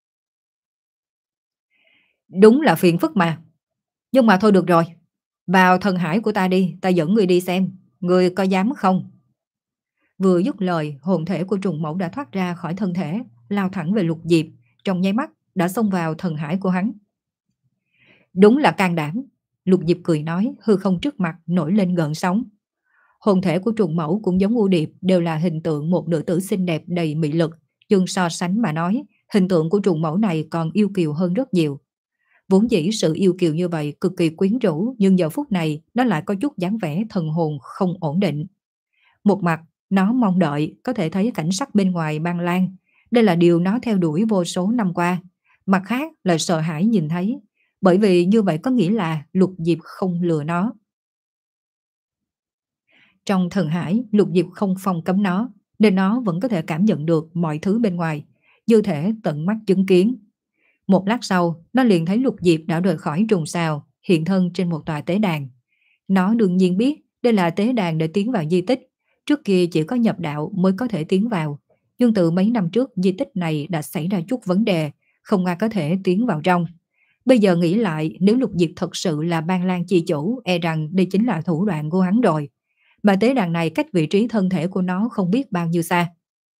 Đúng là phiền phức mà. Nhưng mà thôi được rồi. Vào thần hải của ta đi, ta dẫn người đi xem. Người có dám không? Vừa dứt lời, hồn thể của Trùng Mẫu đã thoát ra khỏi thân thể, lao thẳng về Lục Diệp, trong nháy mắt đã xông vào thần hải của hắn. Đúng là can đảm. Lục Diệp cười nói, hư không trước mặt nổi lên gợn sóng. Hồn thể của Trùng Mẫu cũng giống U Điệp, đều là hình tượng một nữ tử xinh đẹp đầy mị lực, nhưng so sánh mà nói, hình tượng của Trùng Mẫu này còn yêu kiều hơn rất nhiều. Vốn dĩ sự yêu kiều như vậy cực kỳ quyến rũ, nhưng giờ phút này nó lại có chút dáng vẻ thần hồn không ổn định. Một mặt, nó mong đợi có thể thấy cảnh sắc bên ngoài Ban Lang. Đây là điều nó theo đuổi vô số năm qua. Mặt khác là sợ hãi nhìn thấy, bởi vì như vậy có nghĩa là Lục Diệp không lừa nó. Trong thần hải, Lục Diệp không phong cấm nó, nên nó vẫn có thể cảm nhận được mọi thứ bên ngoài, như thể tận mắt chứng kiến. Một lát sau, nó liền thấy Lục Diệp đã rời khỏi trùng sao, hiện thân trên một tòa tế đàn. Nó đương nhiên biết đây là tế đàn để tiến vào di tích. Trước kia chỉ có nhập đạo mới có thể tiến vào. Nhưng từ mấy năm trước di tích này đã xảy ra chút vấn đề, không ai có thể tiến vào trong. Bây giờ nghĩ lại, nếu Lục Diệp thật sự là Ban Lang chi chủ, e rằng đây chính là thủ đoạn của hắn rồi. Mà tế đàn này cách vị trí thân thể của nó không biết bao nhiêu xa.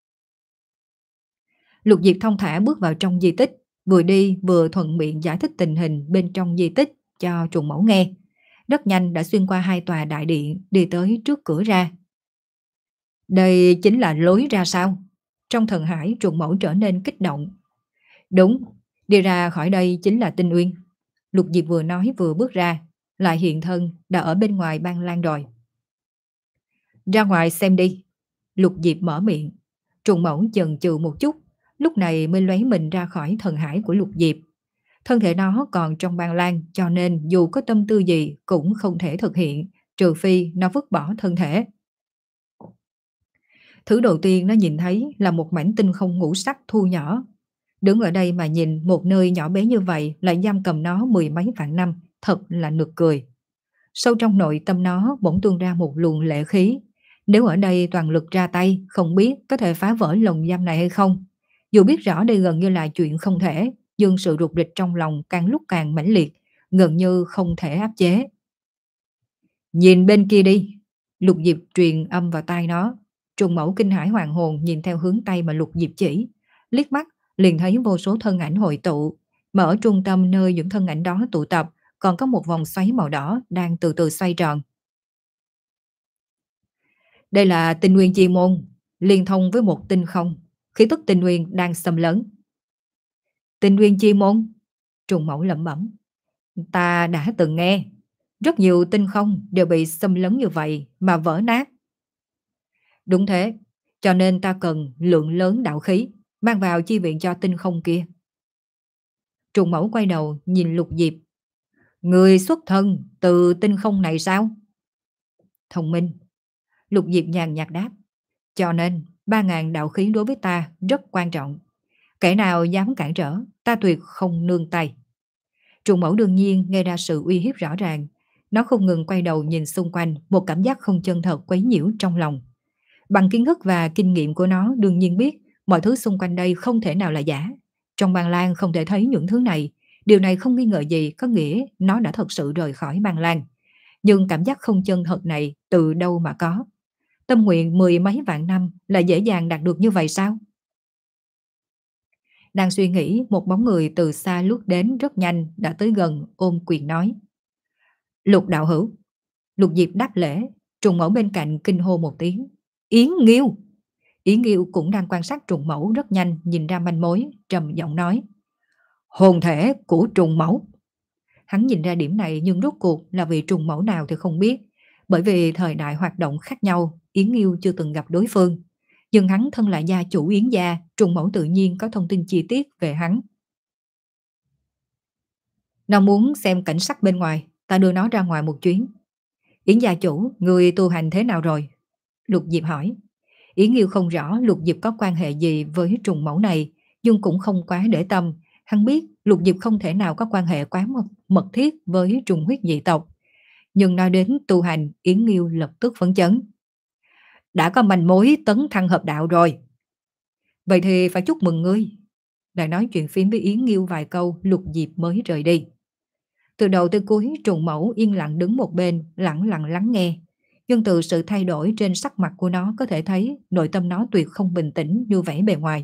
Lục Diệp thong thả bước vào trong di tích, vừa đi vừa thuận miệng giải thích tình hình bên trong di tích cho Trùng Mẫu nghe. rất nhanh đã xuyên qua hai tòa đại điện đi tới trước cửa ra. Đây chính là lối ra sao? Trong thần hải trùng mẫu trở nên kích động. Đúng, đi ra khỏi đây chính là Tinh Uyên. Lục Diệp vừa nói vừa bước ra, lại hiện thân đã ở bên ngoài Ban Lan rồi. Ra ngoài xem đi. Lục Diệp mở miệng. Trùng mẫu chần chừ một chút, lúc này mới lấy mình ra khỏi thần hải của Lục Diệp. Thân thể nó còn trong Ban Lan cho nên dù có tâm tư gì cũng không thể thực hiện, trừ phi nó vứt bỏ thân thể. Thứ đầu tiên nó nhìn thấy là một mảnh tinh không ngũ sắc thu nhỏ. Đứng ở đây mà nhìn một nơi nhỏ bé như vậy lại giam cầm nó mười mấy vạn năm, thật là nực cười. Sâu trong nội tâm nó bỗng tuôn ra một luồng lệ khí. Nếu ở đây toàn lực ra tay, không biết có thể phá vỡ lồng giam này hay không. Dù biết rõ đây gần như là chuyện không thể, nhưng sự rụt rịch trong lòng càng lúc càng mãnh liệt, gần như không thể áp chế. Nhìn bên kia đi. Lục Diệp truyền âm vào tai nó. Trùng mẫu kinh hãi hoàng hồn nhìn theo hướng tay mà Lục Diệp chỉ. Liếc mắt liền thấy vô số thân ảnh hội tụ. Mà ở trung tâm nơi những thân ảnh đó tụ tập còn có một vòng xoáy màu đỏ đang từ từ xoay tròn. Đây là tinh nguyên chi môn, liên thông với một tinh không. Khí tức tinh nguyên đang xâm lấn. Tinh nguyên chi môn? Trùng mẫu lẩm bẩm. Ta đã từng nghe. Rất nhiều tinh không đều bị xâm lấn như vậy mà vỡ nát. Đúng thế, cho nên ta cần lượng lớn đạo khí, mang vào chi viện cho tinh không kia. Trùng mẫu quay đầu nhìn Lục Diệp. Người xuất thân từ tinh không này sao? Thông minh. Lục Diệp nhàn nhạt đáp. Cho nên ba ngàn đạo khí đối với ta rất quan trọng. Kẻ nào dám cản trở, ta tuyệt không nương tay. Trùng mẫu đương nhiên nghe ra sự uy hiếp rõ ràng. Nó không ngừng quay đầu nhìn xung quanh, một cảm giác không chân thật quấy nhiễu trong lòng. Bằng kiến thức và kinh nghiệm của nó đương nhiên biết mọi thứ xung quanh đây không thể nào là giả. Trong Ban Lan không thể thấy những thứ này. Điều này không nghi ngờ gì có nghĩa nó đã thật sự rời khỏi Ban Lan. Nhưng cảm giác không chân thật này từ đâu mà có? Tâm nguyện mười mấy vạn năm là dễ dàng đạt được như vậy sao? Đang suy nghĩ, một bóng người từ xa lướt đến rất nhanh đã tới gần ôm quyền nói. Lục đạo hữu. Lục Diệp đáp lễ, trùng mẫu bên cạnh kinh hô một tiếng. Yến Nghiêu. Yến Nghiêu cũng đang quan sát trùng mẫu rất nhanh nhìn ra manh mối, trầm giọng nói. Hồn thể của trùng mẫu. Hắn nhìn ra điểm này nhưng rốt cuộc là vì trùng mẫu nào thì không biết. Bởi vì thời đại hoạt động khác nhau, Yến Nghiêu chưa từng gặp đối phương. Nhưng hắn thân là gia chủ Yến gia, trùng mẫu tự nhiên có thông tin chi tiết về hắn. Nó muốn xem cảnh sắc bên ngoài, ta đưa nó ra ngoài một chuyến. Yến gia chủ, người tu hành thế nào rồi? Lục Diệp hỏi. Yến Nghiêu không rõ Lục Diệp có quan hệ gì với trùng mẫu này, nhưng cũng không quá để tâm. Hắn biết Lục Diệp không thể nào có quan hệ quá mật, mật thiết với trùng huyết dị tộc. Nhưng nói đến tu hành, Yến Nghiêu lập tức phấn chấn. Đã có manh mối tấn thăng hợp đạo rồi. Vậy thì phải chúc mừng ngươi. Lại nói chuyện phím với Yến Nghiêu vài câu, Lục Diệp mới rời đi. Từ đầu tới cuối trùng mẫu yên lặng đứng một bên, lặng lặng lắng nghe. Nhưng từ sự thay đổi trên sắc mặt của nó có thể thấy nội tâm nó tuyệt không bình tĩnh như vẻ bề ngoài.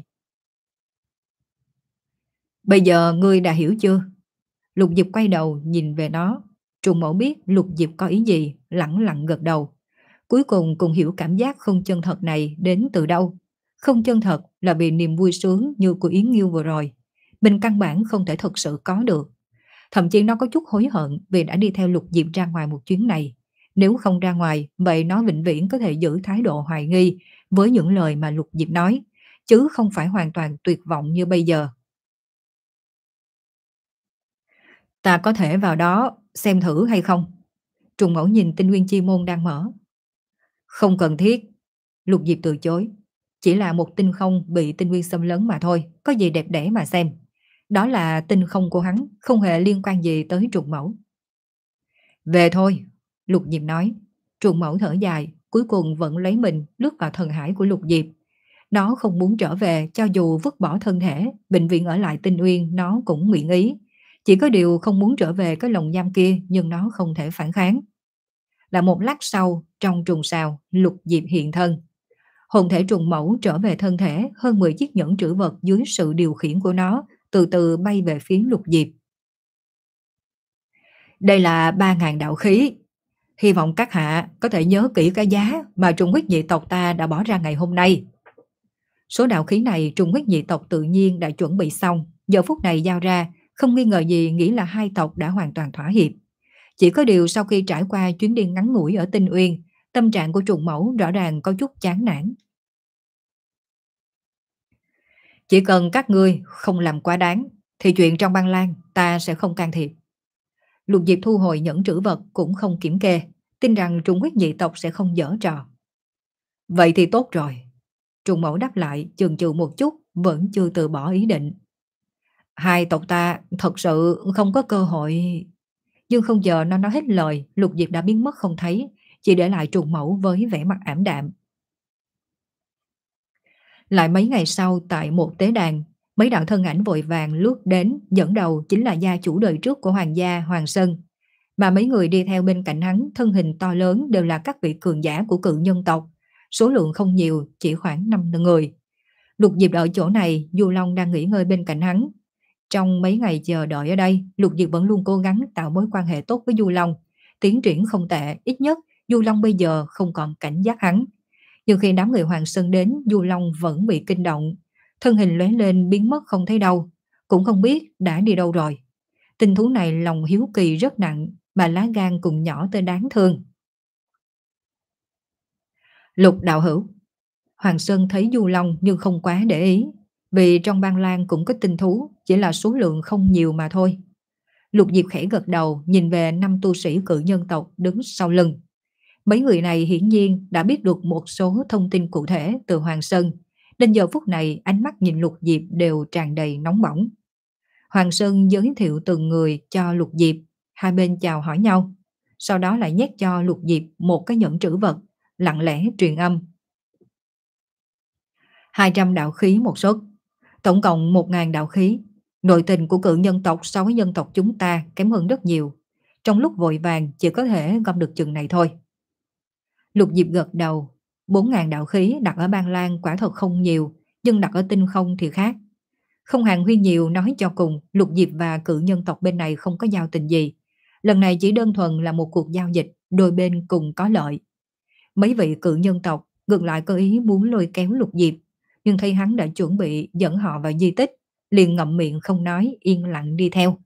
Bây giờ ngươi đã hiểu chưa? Lục Diệp quay đầu nhìn về nó. Trùng mẫu biết Lục Diệp có ý gì, lặng lặng gật đầu. Cuối cùng cùng hiểu cảm giác không chân thật này đến từ đâu. Không chân thật là vì niềm vui sướng như của Yến Nghiêu vừa rồi. Mình căn bản không thể thực sự có được. Thậm chí nó có chút hối hận vì đã đi theo Lục Diệp ra ngoài một chuyến này. Nếu không ra ngoài, vậy nó vĩnh viễn có thể giữ thái độ hoài nghi với những lời mà Lục Diệp nói, chứ không phải hoàn toàn tuyệt vọng như bây giờ. Ta có thể vào đó xem thử hay không? Trùng mẫu nhìn tinh nguyên chi môn đang mở. Không cần thiết. Lục Diệp từ chối. Chỉ là một tinh không bị tinh nguyên xâm lấn mà thôi, có gì đẹp đẽ mà xem. Đó là tinh không của hắn, không hề liên quan gì tới trùng mẫu. Về thôi, Lục Diệp nói. Trùng mẫu thở dài, cuối cùng vẫn lấy mình lướt vào thần hải của Lục Diệp. Nó không muốn trở về, cho dù vứt bỏ thân thể, bệnh viện ở lại Tinh Uyên nó cũng nguyện ý. Chỉ có điều không muốn trở về cái lồng giam kia, nhưng nó không thể phản kháng. Là một lát sau, trong trùng sào, Lục Diệp hiện thân. Hồn thể trùng mẫu trở về thân thể, hơn mười chiếc nhẫn trữ vật dưới sự điều khiển của nó, từ từ bay về phía Lục Diệp. Đây là ba ngàn đạo khí. Hy vọng các hạ có thể nhớ kỹ cái giá mà trùng huyết nhị tộc ta đã bỏ ra ngày hôm nay. Số đạo khí này trùng huyết nhị tộc tự nhiên đã chuẩn bị xong, giờ phút này giao ra, không nghi ngờ gì nghĩ là hai tộc đã hoàn toàn thỏa hiệp. Chỉ có điều sau khi trải qua chuyến đi ngắn ngủi ở Tinh Uyên, tâm trạng của trùng mẫu rõ ràng có chút chán nản. Chỉ cần các ngươi không làm quá đáng, thì chuyện trong băng lan ta sẽ không can thiệp. Lục Diệp thu hồi nhẫn trữ vật cũng không kiểm kê, tin rằng trùng huyết nhị tộc sẽ không dở trò. Vậy thì tốt rồi. Trùng mẫu đáp lại chần chừ một chút, vẫn chưa từ bỏ ý định. Hai tộc ta thật sự không có cơ hội. Nhưng không chờ nó nói hết lời, Lục Diệp đã biến mất không thấy, chỉ để lại trùng mẫu với vẻ mặt ảm đạm. Lại mấy ngày sau tại một tế đàn, mấy đạo thân ảnh vội vàng lướt đến, dẫn đầu chính là gia chủ đời trước của hoàng gia Hoàng Sơn. Mà mấy người đi theo bên cạnh hắn thân hình to lớn đều là các vị cường giả của cự nhân tộc, số lượng không nhiều, chỉ khoảng năm người. Lục Diệp ở chỗ này, Du Long đang nghỉ ngơi bên cạnh hắn. Trong mấy ngày chờ đợi ở đây, Lục Diệp vẫn luôn cố gắng tạo mối quan hệ tốt với Du Long. Tiến triển không tệ, ít nhất Du Long bây giờ không còn cảnh giác hắn. Nhưng khi đám người Hoàng Sơn đến, Du Long vẫn bị kinh động. Thân hình lóe lên biến mất không thấy đâu, cũng không biết đã đi đâu rồi. Tình thú này lòng hiếu kỳ rất nặng, mà lá gan cũng nhỏ tới đáng thương. Lục đạo hữu. Hoàng Sơn thấy Du Long nhưng không quá để ý, vì trong băng lan cũng có tinh thú, chỉ là số lượng không nhiều mà thôi. Lục Diệp khẽ gật đầu nhìn về năm tu sĩ cự nhân tộc đứng sau lưng. Mấy người này hiển nhiên đã biết được một số thông tin cụ thể từ Hoàng Sơn, đến giờ phút này ánh mắt nhìn Lục Diệp đều tràn đầy nóng bỏng. Hoàng Sơn giới thiệu từng người cho Lục Diệp, hai bên chào hỏi nhau, sau đó lại nhét cho Lục Diệp một cái nhẫn trữ vật, lặng lẽ truyền âm. hai trăm đạo khí một suất, tổng cộng một nghìn đạo khí. Nội tình của cự nhân tộc so với nhân tộc chúng ta kém hơn rất nhiều. Trong lúc vội vàng chỉ có thể gom được chừng này thôi. Lục Diệp gật đầu, bốn nghìn đạo khí đặt ở Ban Lan quả thật không nhiều, nhưng đặt ở tinh không thì khác. Không hàng huyên nhiều nói cho cùng, Lục Diệp và cự nhân tộc bên này không có giao tình gì. Lần này chỉ đơn thuần là một cuộc giao dịch, đôi bên cùng có lợi. Mấy vị cự nhân tộc ngược lại có ý muốn lôi kéo Lục Diệp, nhưng thấy hắn đã chuẩn bị dẫn họ vào di tích, liền ngậm miệng không nói, yên lặng đi theo.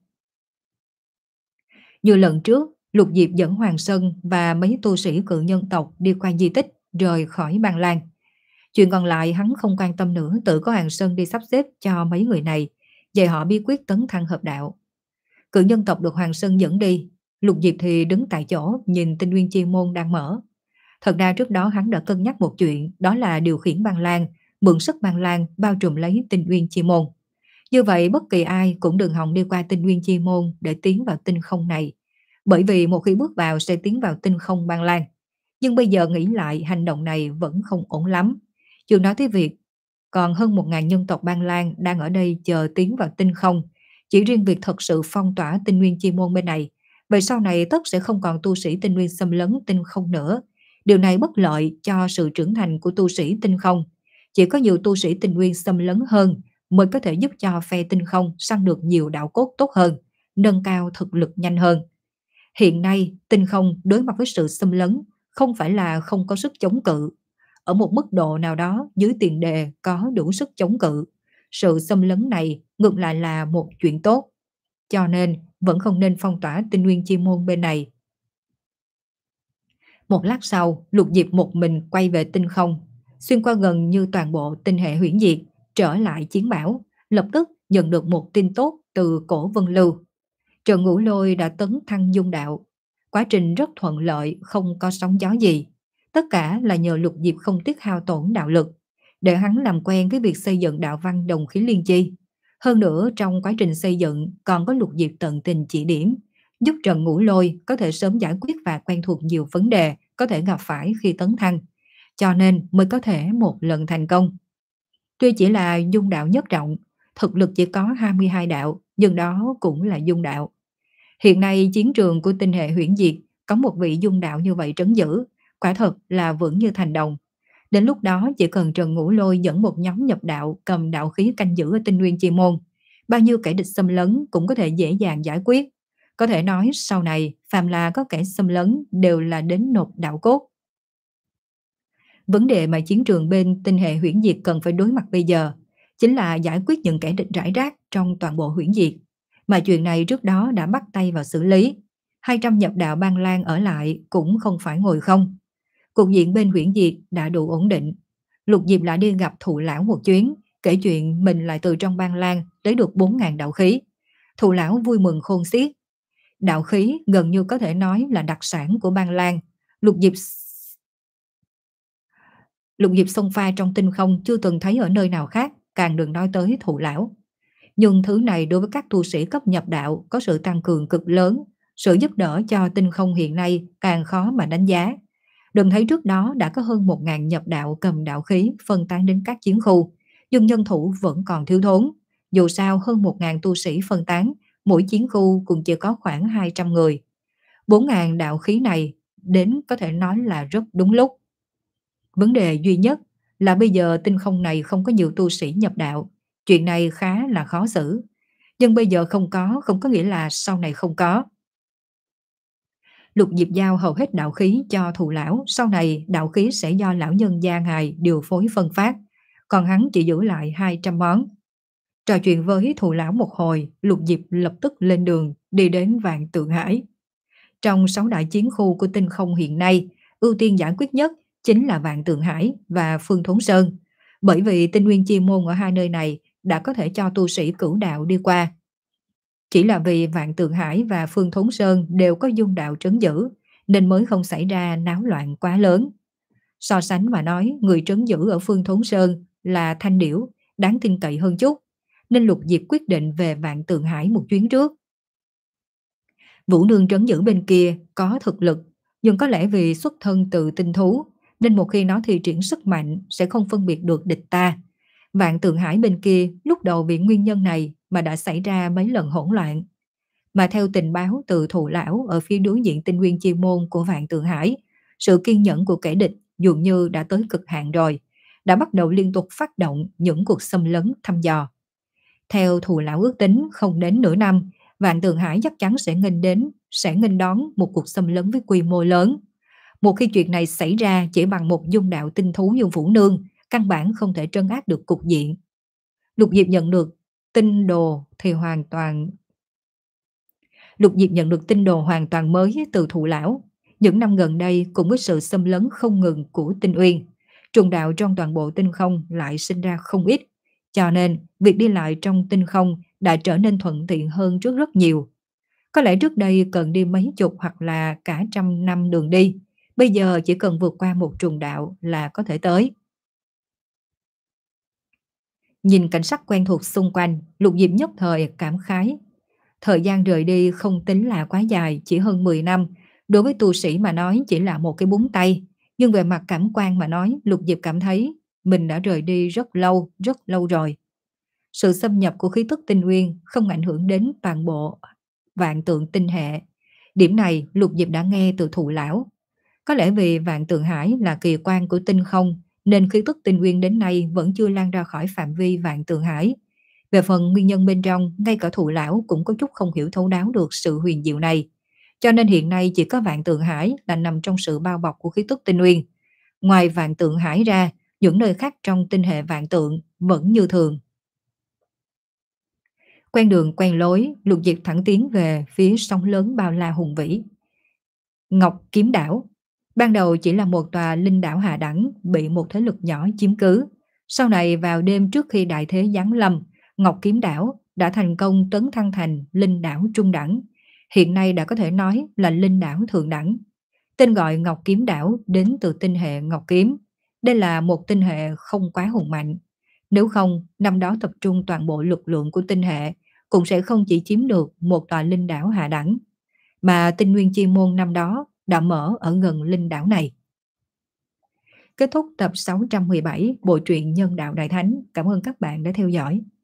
Như lần trước, Lục Diệp dẫn Hoàng Sơn và mấy tu sĩ cự nhân tộc đi qua di tích, rời khỏi Ban Lan. Chuyện còn lại hắn không quan tâm nữa, tự có Hoàng Sơn đi sắp xếp cho mấy người này, dạy họ bí quyết tấn thăng hợp đạo. Cự nhân tộc được Hoàng Sơn dẫn đi, Lục Diệp thì đứng tại chỗ nhìn tinh nguyên chi môn đang mở. Thật ra trước đó hắn đã cân nhắc một chuyện, đó là điều khiển Ban Lan, mượn sức Ban Lan bao trùm lấy tinh nguyên chi môn. Như vậy bất kỳ ai cũng đừng hòng đi qua tinh nguyên chi môn để tiến vào tinh không này, bởi vì một khi bước vào sẽ tiến vào tinh không Ban Lan. Nhưng bây giờ nghĩ lại hành động này vẫn không ổn lắm. Chưa nói tới việc còn hơn một ngàn nhân tộc Ban Lan đang ở đây chờ tiến vào tinh không. Chỉ riêng việc thật sự phong tỏa tinh nguyên chi môn bên này, vậy sau này tất sẽ không còn tu sĩ tinh nguyên xâm lấn tinh không nữa. Điều này bất lợi cho sự trưởng thành của tu sĩ tinh không. Chỉ có nhiều tu sĩ tinh nguyên xâm lấn hơn mới có thể giúp cho phe tinh không săn được nhiều đạo cốt tốt hơn, nâng cao thực lực nhanh hơn. Hiện nay, tinh không đối mặt với sự xâm lấn không phải là không có sức chống cự. Ở một mức độ nào đó dưới tiền đề có đủ sức chống cự. Sự xâm lấn này ngược lại là một chuyện tốt. Cho nên vẫn không nên phong tỏa tinh nguyên chi môn bên này. Một lát sau, Lục Diệp một mình quay về tinh không, xuyên qua gần như toàn bộ tinh hệ huyễn diệt, trở lại chiến bảo, lập tức nhận được một tin tốt từ Cổ Vân Lưu. Trần Ngũ Lôi đã tấn thăng dung đạo. Quá trình rất thuận lợi, không có sóng gió gì. Tất cả là nhờ Lục Diệp không tiếc hao tổn đạo lực, để hắn làm quen với việc xây dựng đạo văn đồng khí liên chi. Hơn nữa trong quá trình xây dựng còn có Lục Diệp tận tình chỉ điểm, giúp Trần Ngũ Lôi có thể sớm giải quyết và quen thuộc nhiều vấn đề có thể gặp phải khi tấn thăng. Cho nên mới có thể một lần thành công. Tuy chỉ là dung đạo nhất trọng, thực lực chỉ có hai mươi hai đạo, nhưng đó cũng là dung đạo. Hiện nay chiến trường của tinh hệ huyễn diệt có một vị dung đạo như vậy trấn giữ, quả thật là vững như thành đồng. Đến lúc đó chỉ cần Trần Ngũ Lôi dẫn một nhóm nhập đạo cầm đạo khí canh giữ ở tinh nguyên chi môn, bao nhiêu kẻ địch xâm lấn cũng có thể dễ dàng giải quyết. Có thể nói sau này phàm là có kẻ xâm lấn đều là đến nộp đạo cốt. Vấn đề mà chiến trường bên tinh hệ huyễn diệt cần phải đối mặt bây giờ chính là giải quyết những kẻ địch rải rác trong toàn bộ huyễn diệt. Mà chuyện này trước đó đã bắt tay vào xử lý. hai trăm nhập đạo Ban Lan ở lại cũng không phải ngồi không. Cục diện bên huyễn diệt đã đủ ổn định. Lục Diệp lại đi gặp Thụ Lão một chuyến, kể chuyện mình lại từ trong Ban Lan lấy được bốn ngàn đạo khí. Thụ Lão vui mừng khôn xiết. Đạo khí gần như có thể nói là đặc sản của Ban Lan. Lục Diệp Lục Diệp xông pha trong tinh không chưa từng thấy ở nơi nào khác, càng đừng nói tới Thụ Lão. Nhưng thứ này đối với các tu sĩ cấp nhập đạo có sự tăng cường cực lớn, sự giúp đỡ cho tinh không hiện nay càng khó mà đánh giá. Đừng thấy trước đó đã có hơn một ngàn nhập đạo cầm đạo khí phân tán đến các chiến khu, nhưng nhân thủ vẫn còn thiếu thốn. Dù sao hơn một ngàn tu sĩ phân tán, mỗi chiến khu cũng chỉ có khoảng hai trăm người. bốn ngàn đạo khí này đến có thể nói là rất đúng lúc. Vấn đề duy nhất là bây giờ tinh không này không có nhiều tu sĩ nhập đạo. Chuyện này khá là khó xử. Nhưng bây giờ không có, không có nghĩa là sau này không có. Lục Diệp giao hầu hết đạo khí cho Thụ Lão, sau này đạo khí sẽ do lão nhân gia ngài điều phối phân phát, còn hắn chỉ giữ lại hai trăm món. Trò chuyện với Thụ Lão một hồi, Lục Diệp lập tức lên đường, đi đến Vạn Tượng Hải. Trong sáu đại chiến khu của tinh không hiện nay, ưu tiên giải quyết nhất chính là Vạn Tượng Hải và Phương Thốn Sơn, bởi vì tinh nguyên chi môn ở hai nơi này đã có thể cho tu sĩ cửu đạo đi qua. Chỉ là vì Vạn Tượng Hải và Phương Thốn Sơn đều có dung đạo trấn giữ, nên mới không xảy ra náo loạn quá lớn. So sánh mà nói, người trấn giữ ở Phương Thốn Sơn là Thanh Điểu, đáng tin cậy hơn chút, nên Lục Diệp quyết định về Vạn Tượng Hải một chuyến trước. Vũ Nương trấn giữ bên kia có thực lực, nhưng có lẽ vì xuất thân từ tinh thú, nên một khi nó thi triển sức mạnh sẽ không phân biệt được địch ta. Vạn Tượng Hải bên kia lúc đầu vì nguyên nhân này mà đã xảy ra mấy lần hỗn loạn. Mà theo tình báo từ Thụ Lão ở phía đối diện tinh nguyên chi môn của Vạn Tượng Hải, sự kiên nhẫn của kẻ địch dường như đã tới cực hạn rồi, đã bắt đầu liên tục phát động những cuộc xâm lấn thăm dò. Theo Thụ Lão ước tính không đến nửa năm, Vạn Tượng Hải chắc chắn sẽ nghênh đến, sẽ nghênh đón một cuộc xâm lấn với quy mô lớn. Một khi chuyện này xảy ra chỉ bằng một dung đạo tinh thú như Vũ Nương, căn bản không thể trấn áp được cục diện. Lục Diệp nhận được tin đồ thì hoàn toàn Lục Diệp nhận được tin đồ hoàn toàn mới từ Thụ Lão. Những năm gần đây cùng với sự xâm lấn không ngừng của Tinh Uyên, trùng đạo trong toàn bộ tinh không lại sinh ra không ít, cho nên việc đi lại trong tinh không đã trở nên thuận tiện hơn trước rất nhiều. Có lẽ trước đây cần đi mấy chục hoặc là cả trăm năm đường đi, bây giờ chỉ cần vượt qua một trùng đạo là có thể tới. Nhìn cảnh sắc quen thuộc xung quanh, Lục Diệp nhất thời cảm khái. Thời gian rời đi không tính là quá dài, chỉ hơn mười năm. Đối với tu sĩ mà nói chỉ là một cái búng tay. Nhưng về mặt cảm quan mà nói, Lục Diệp cảm thấy mình đã rời đi rất lâu, rất lâu rồi. Sự xâm nhập của khí tức tinh nguyên không ảnh hưởng đến toàn bộ vạn tượng tinh hệ. Điểm này Lục Diệp đã nghe từ Thụ Lão. Có lẽ vì Vạn Tượng Hải là kỳ quan của tinh không, nên khí tức tinh nguyên đến nay vẫn chưa lan ra khỏi phạm vi Vạn Tượng Hải. Về phần nguyên nhân bên trong, ngay cả Thụ Lão cũng có chút không hiểu thấu đáo được sự huyền diệu này. Cho nên hiện nay chỉ có Vạn Tượng Hải là nằm trong sự bao bọc của khí tức tinh nguyên. Ngoài Vạn Tượng Hải ra, những nơi khác trong tinh hệ vạn tượng vẫn như thường. Quen đường quen lối, Lục Diệp thẳng tiến về phía sóng lớn bao la hùng vĩ. Ngọc Kiếm Đảo ban đầu chỉ là một tòa linh đảo hạ đẳng bị một thế lực nhỏ chiếm cứ. Sau này vào đêm trước khi đại thế giáng lâm, Ngọc Kiếm Đảo đã thành công tấn thăng thành linh đảo trung đẳng. Hiện nay đã có thể nói là linh đảo thượng đẳng. Tên gọi Ngọc Kiếm Đảo đến từ tinh hệ Ngọc Kiếm. Đây là một tinh hệ không quá hùng mạnh. Nếu không, năm đó tập trung toàn bộ lực lượng của tinh hệ cũng sẽ không chỉ chiếm được một tòa linh đảo hạ đẳng, mà tinh nguyên chi môn năm đó đã mở ở gần linh đảo này. Kết thúc tập sáu trăm mười bảy bộ truyện Nhân Đạo Đại Thánh. Cảm ơn các bạn đã theo dõi.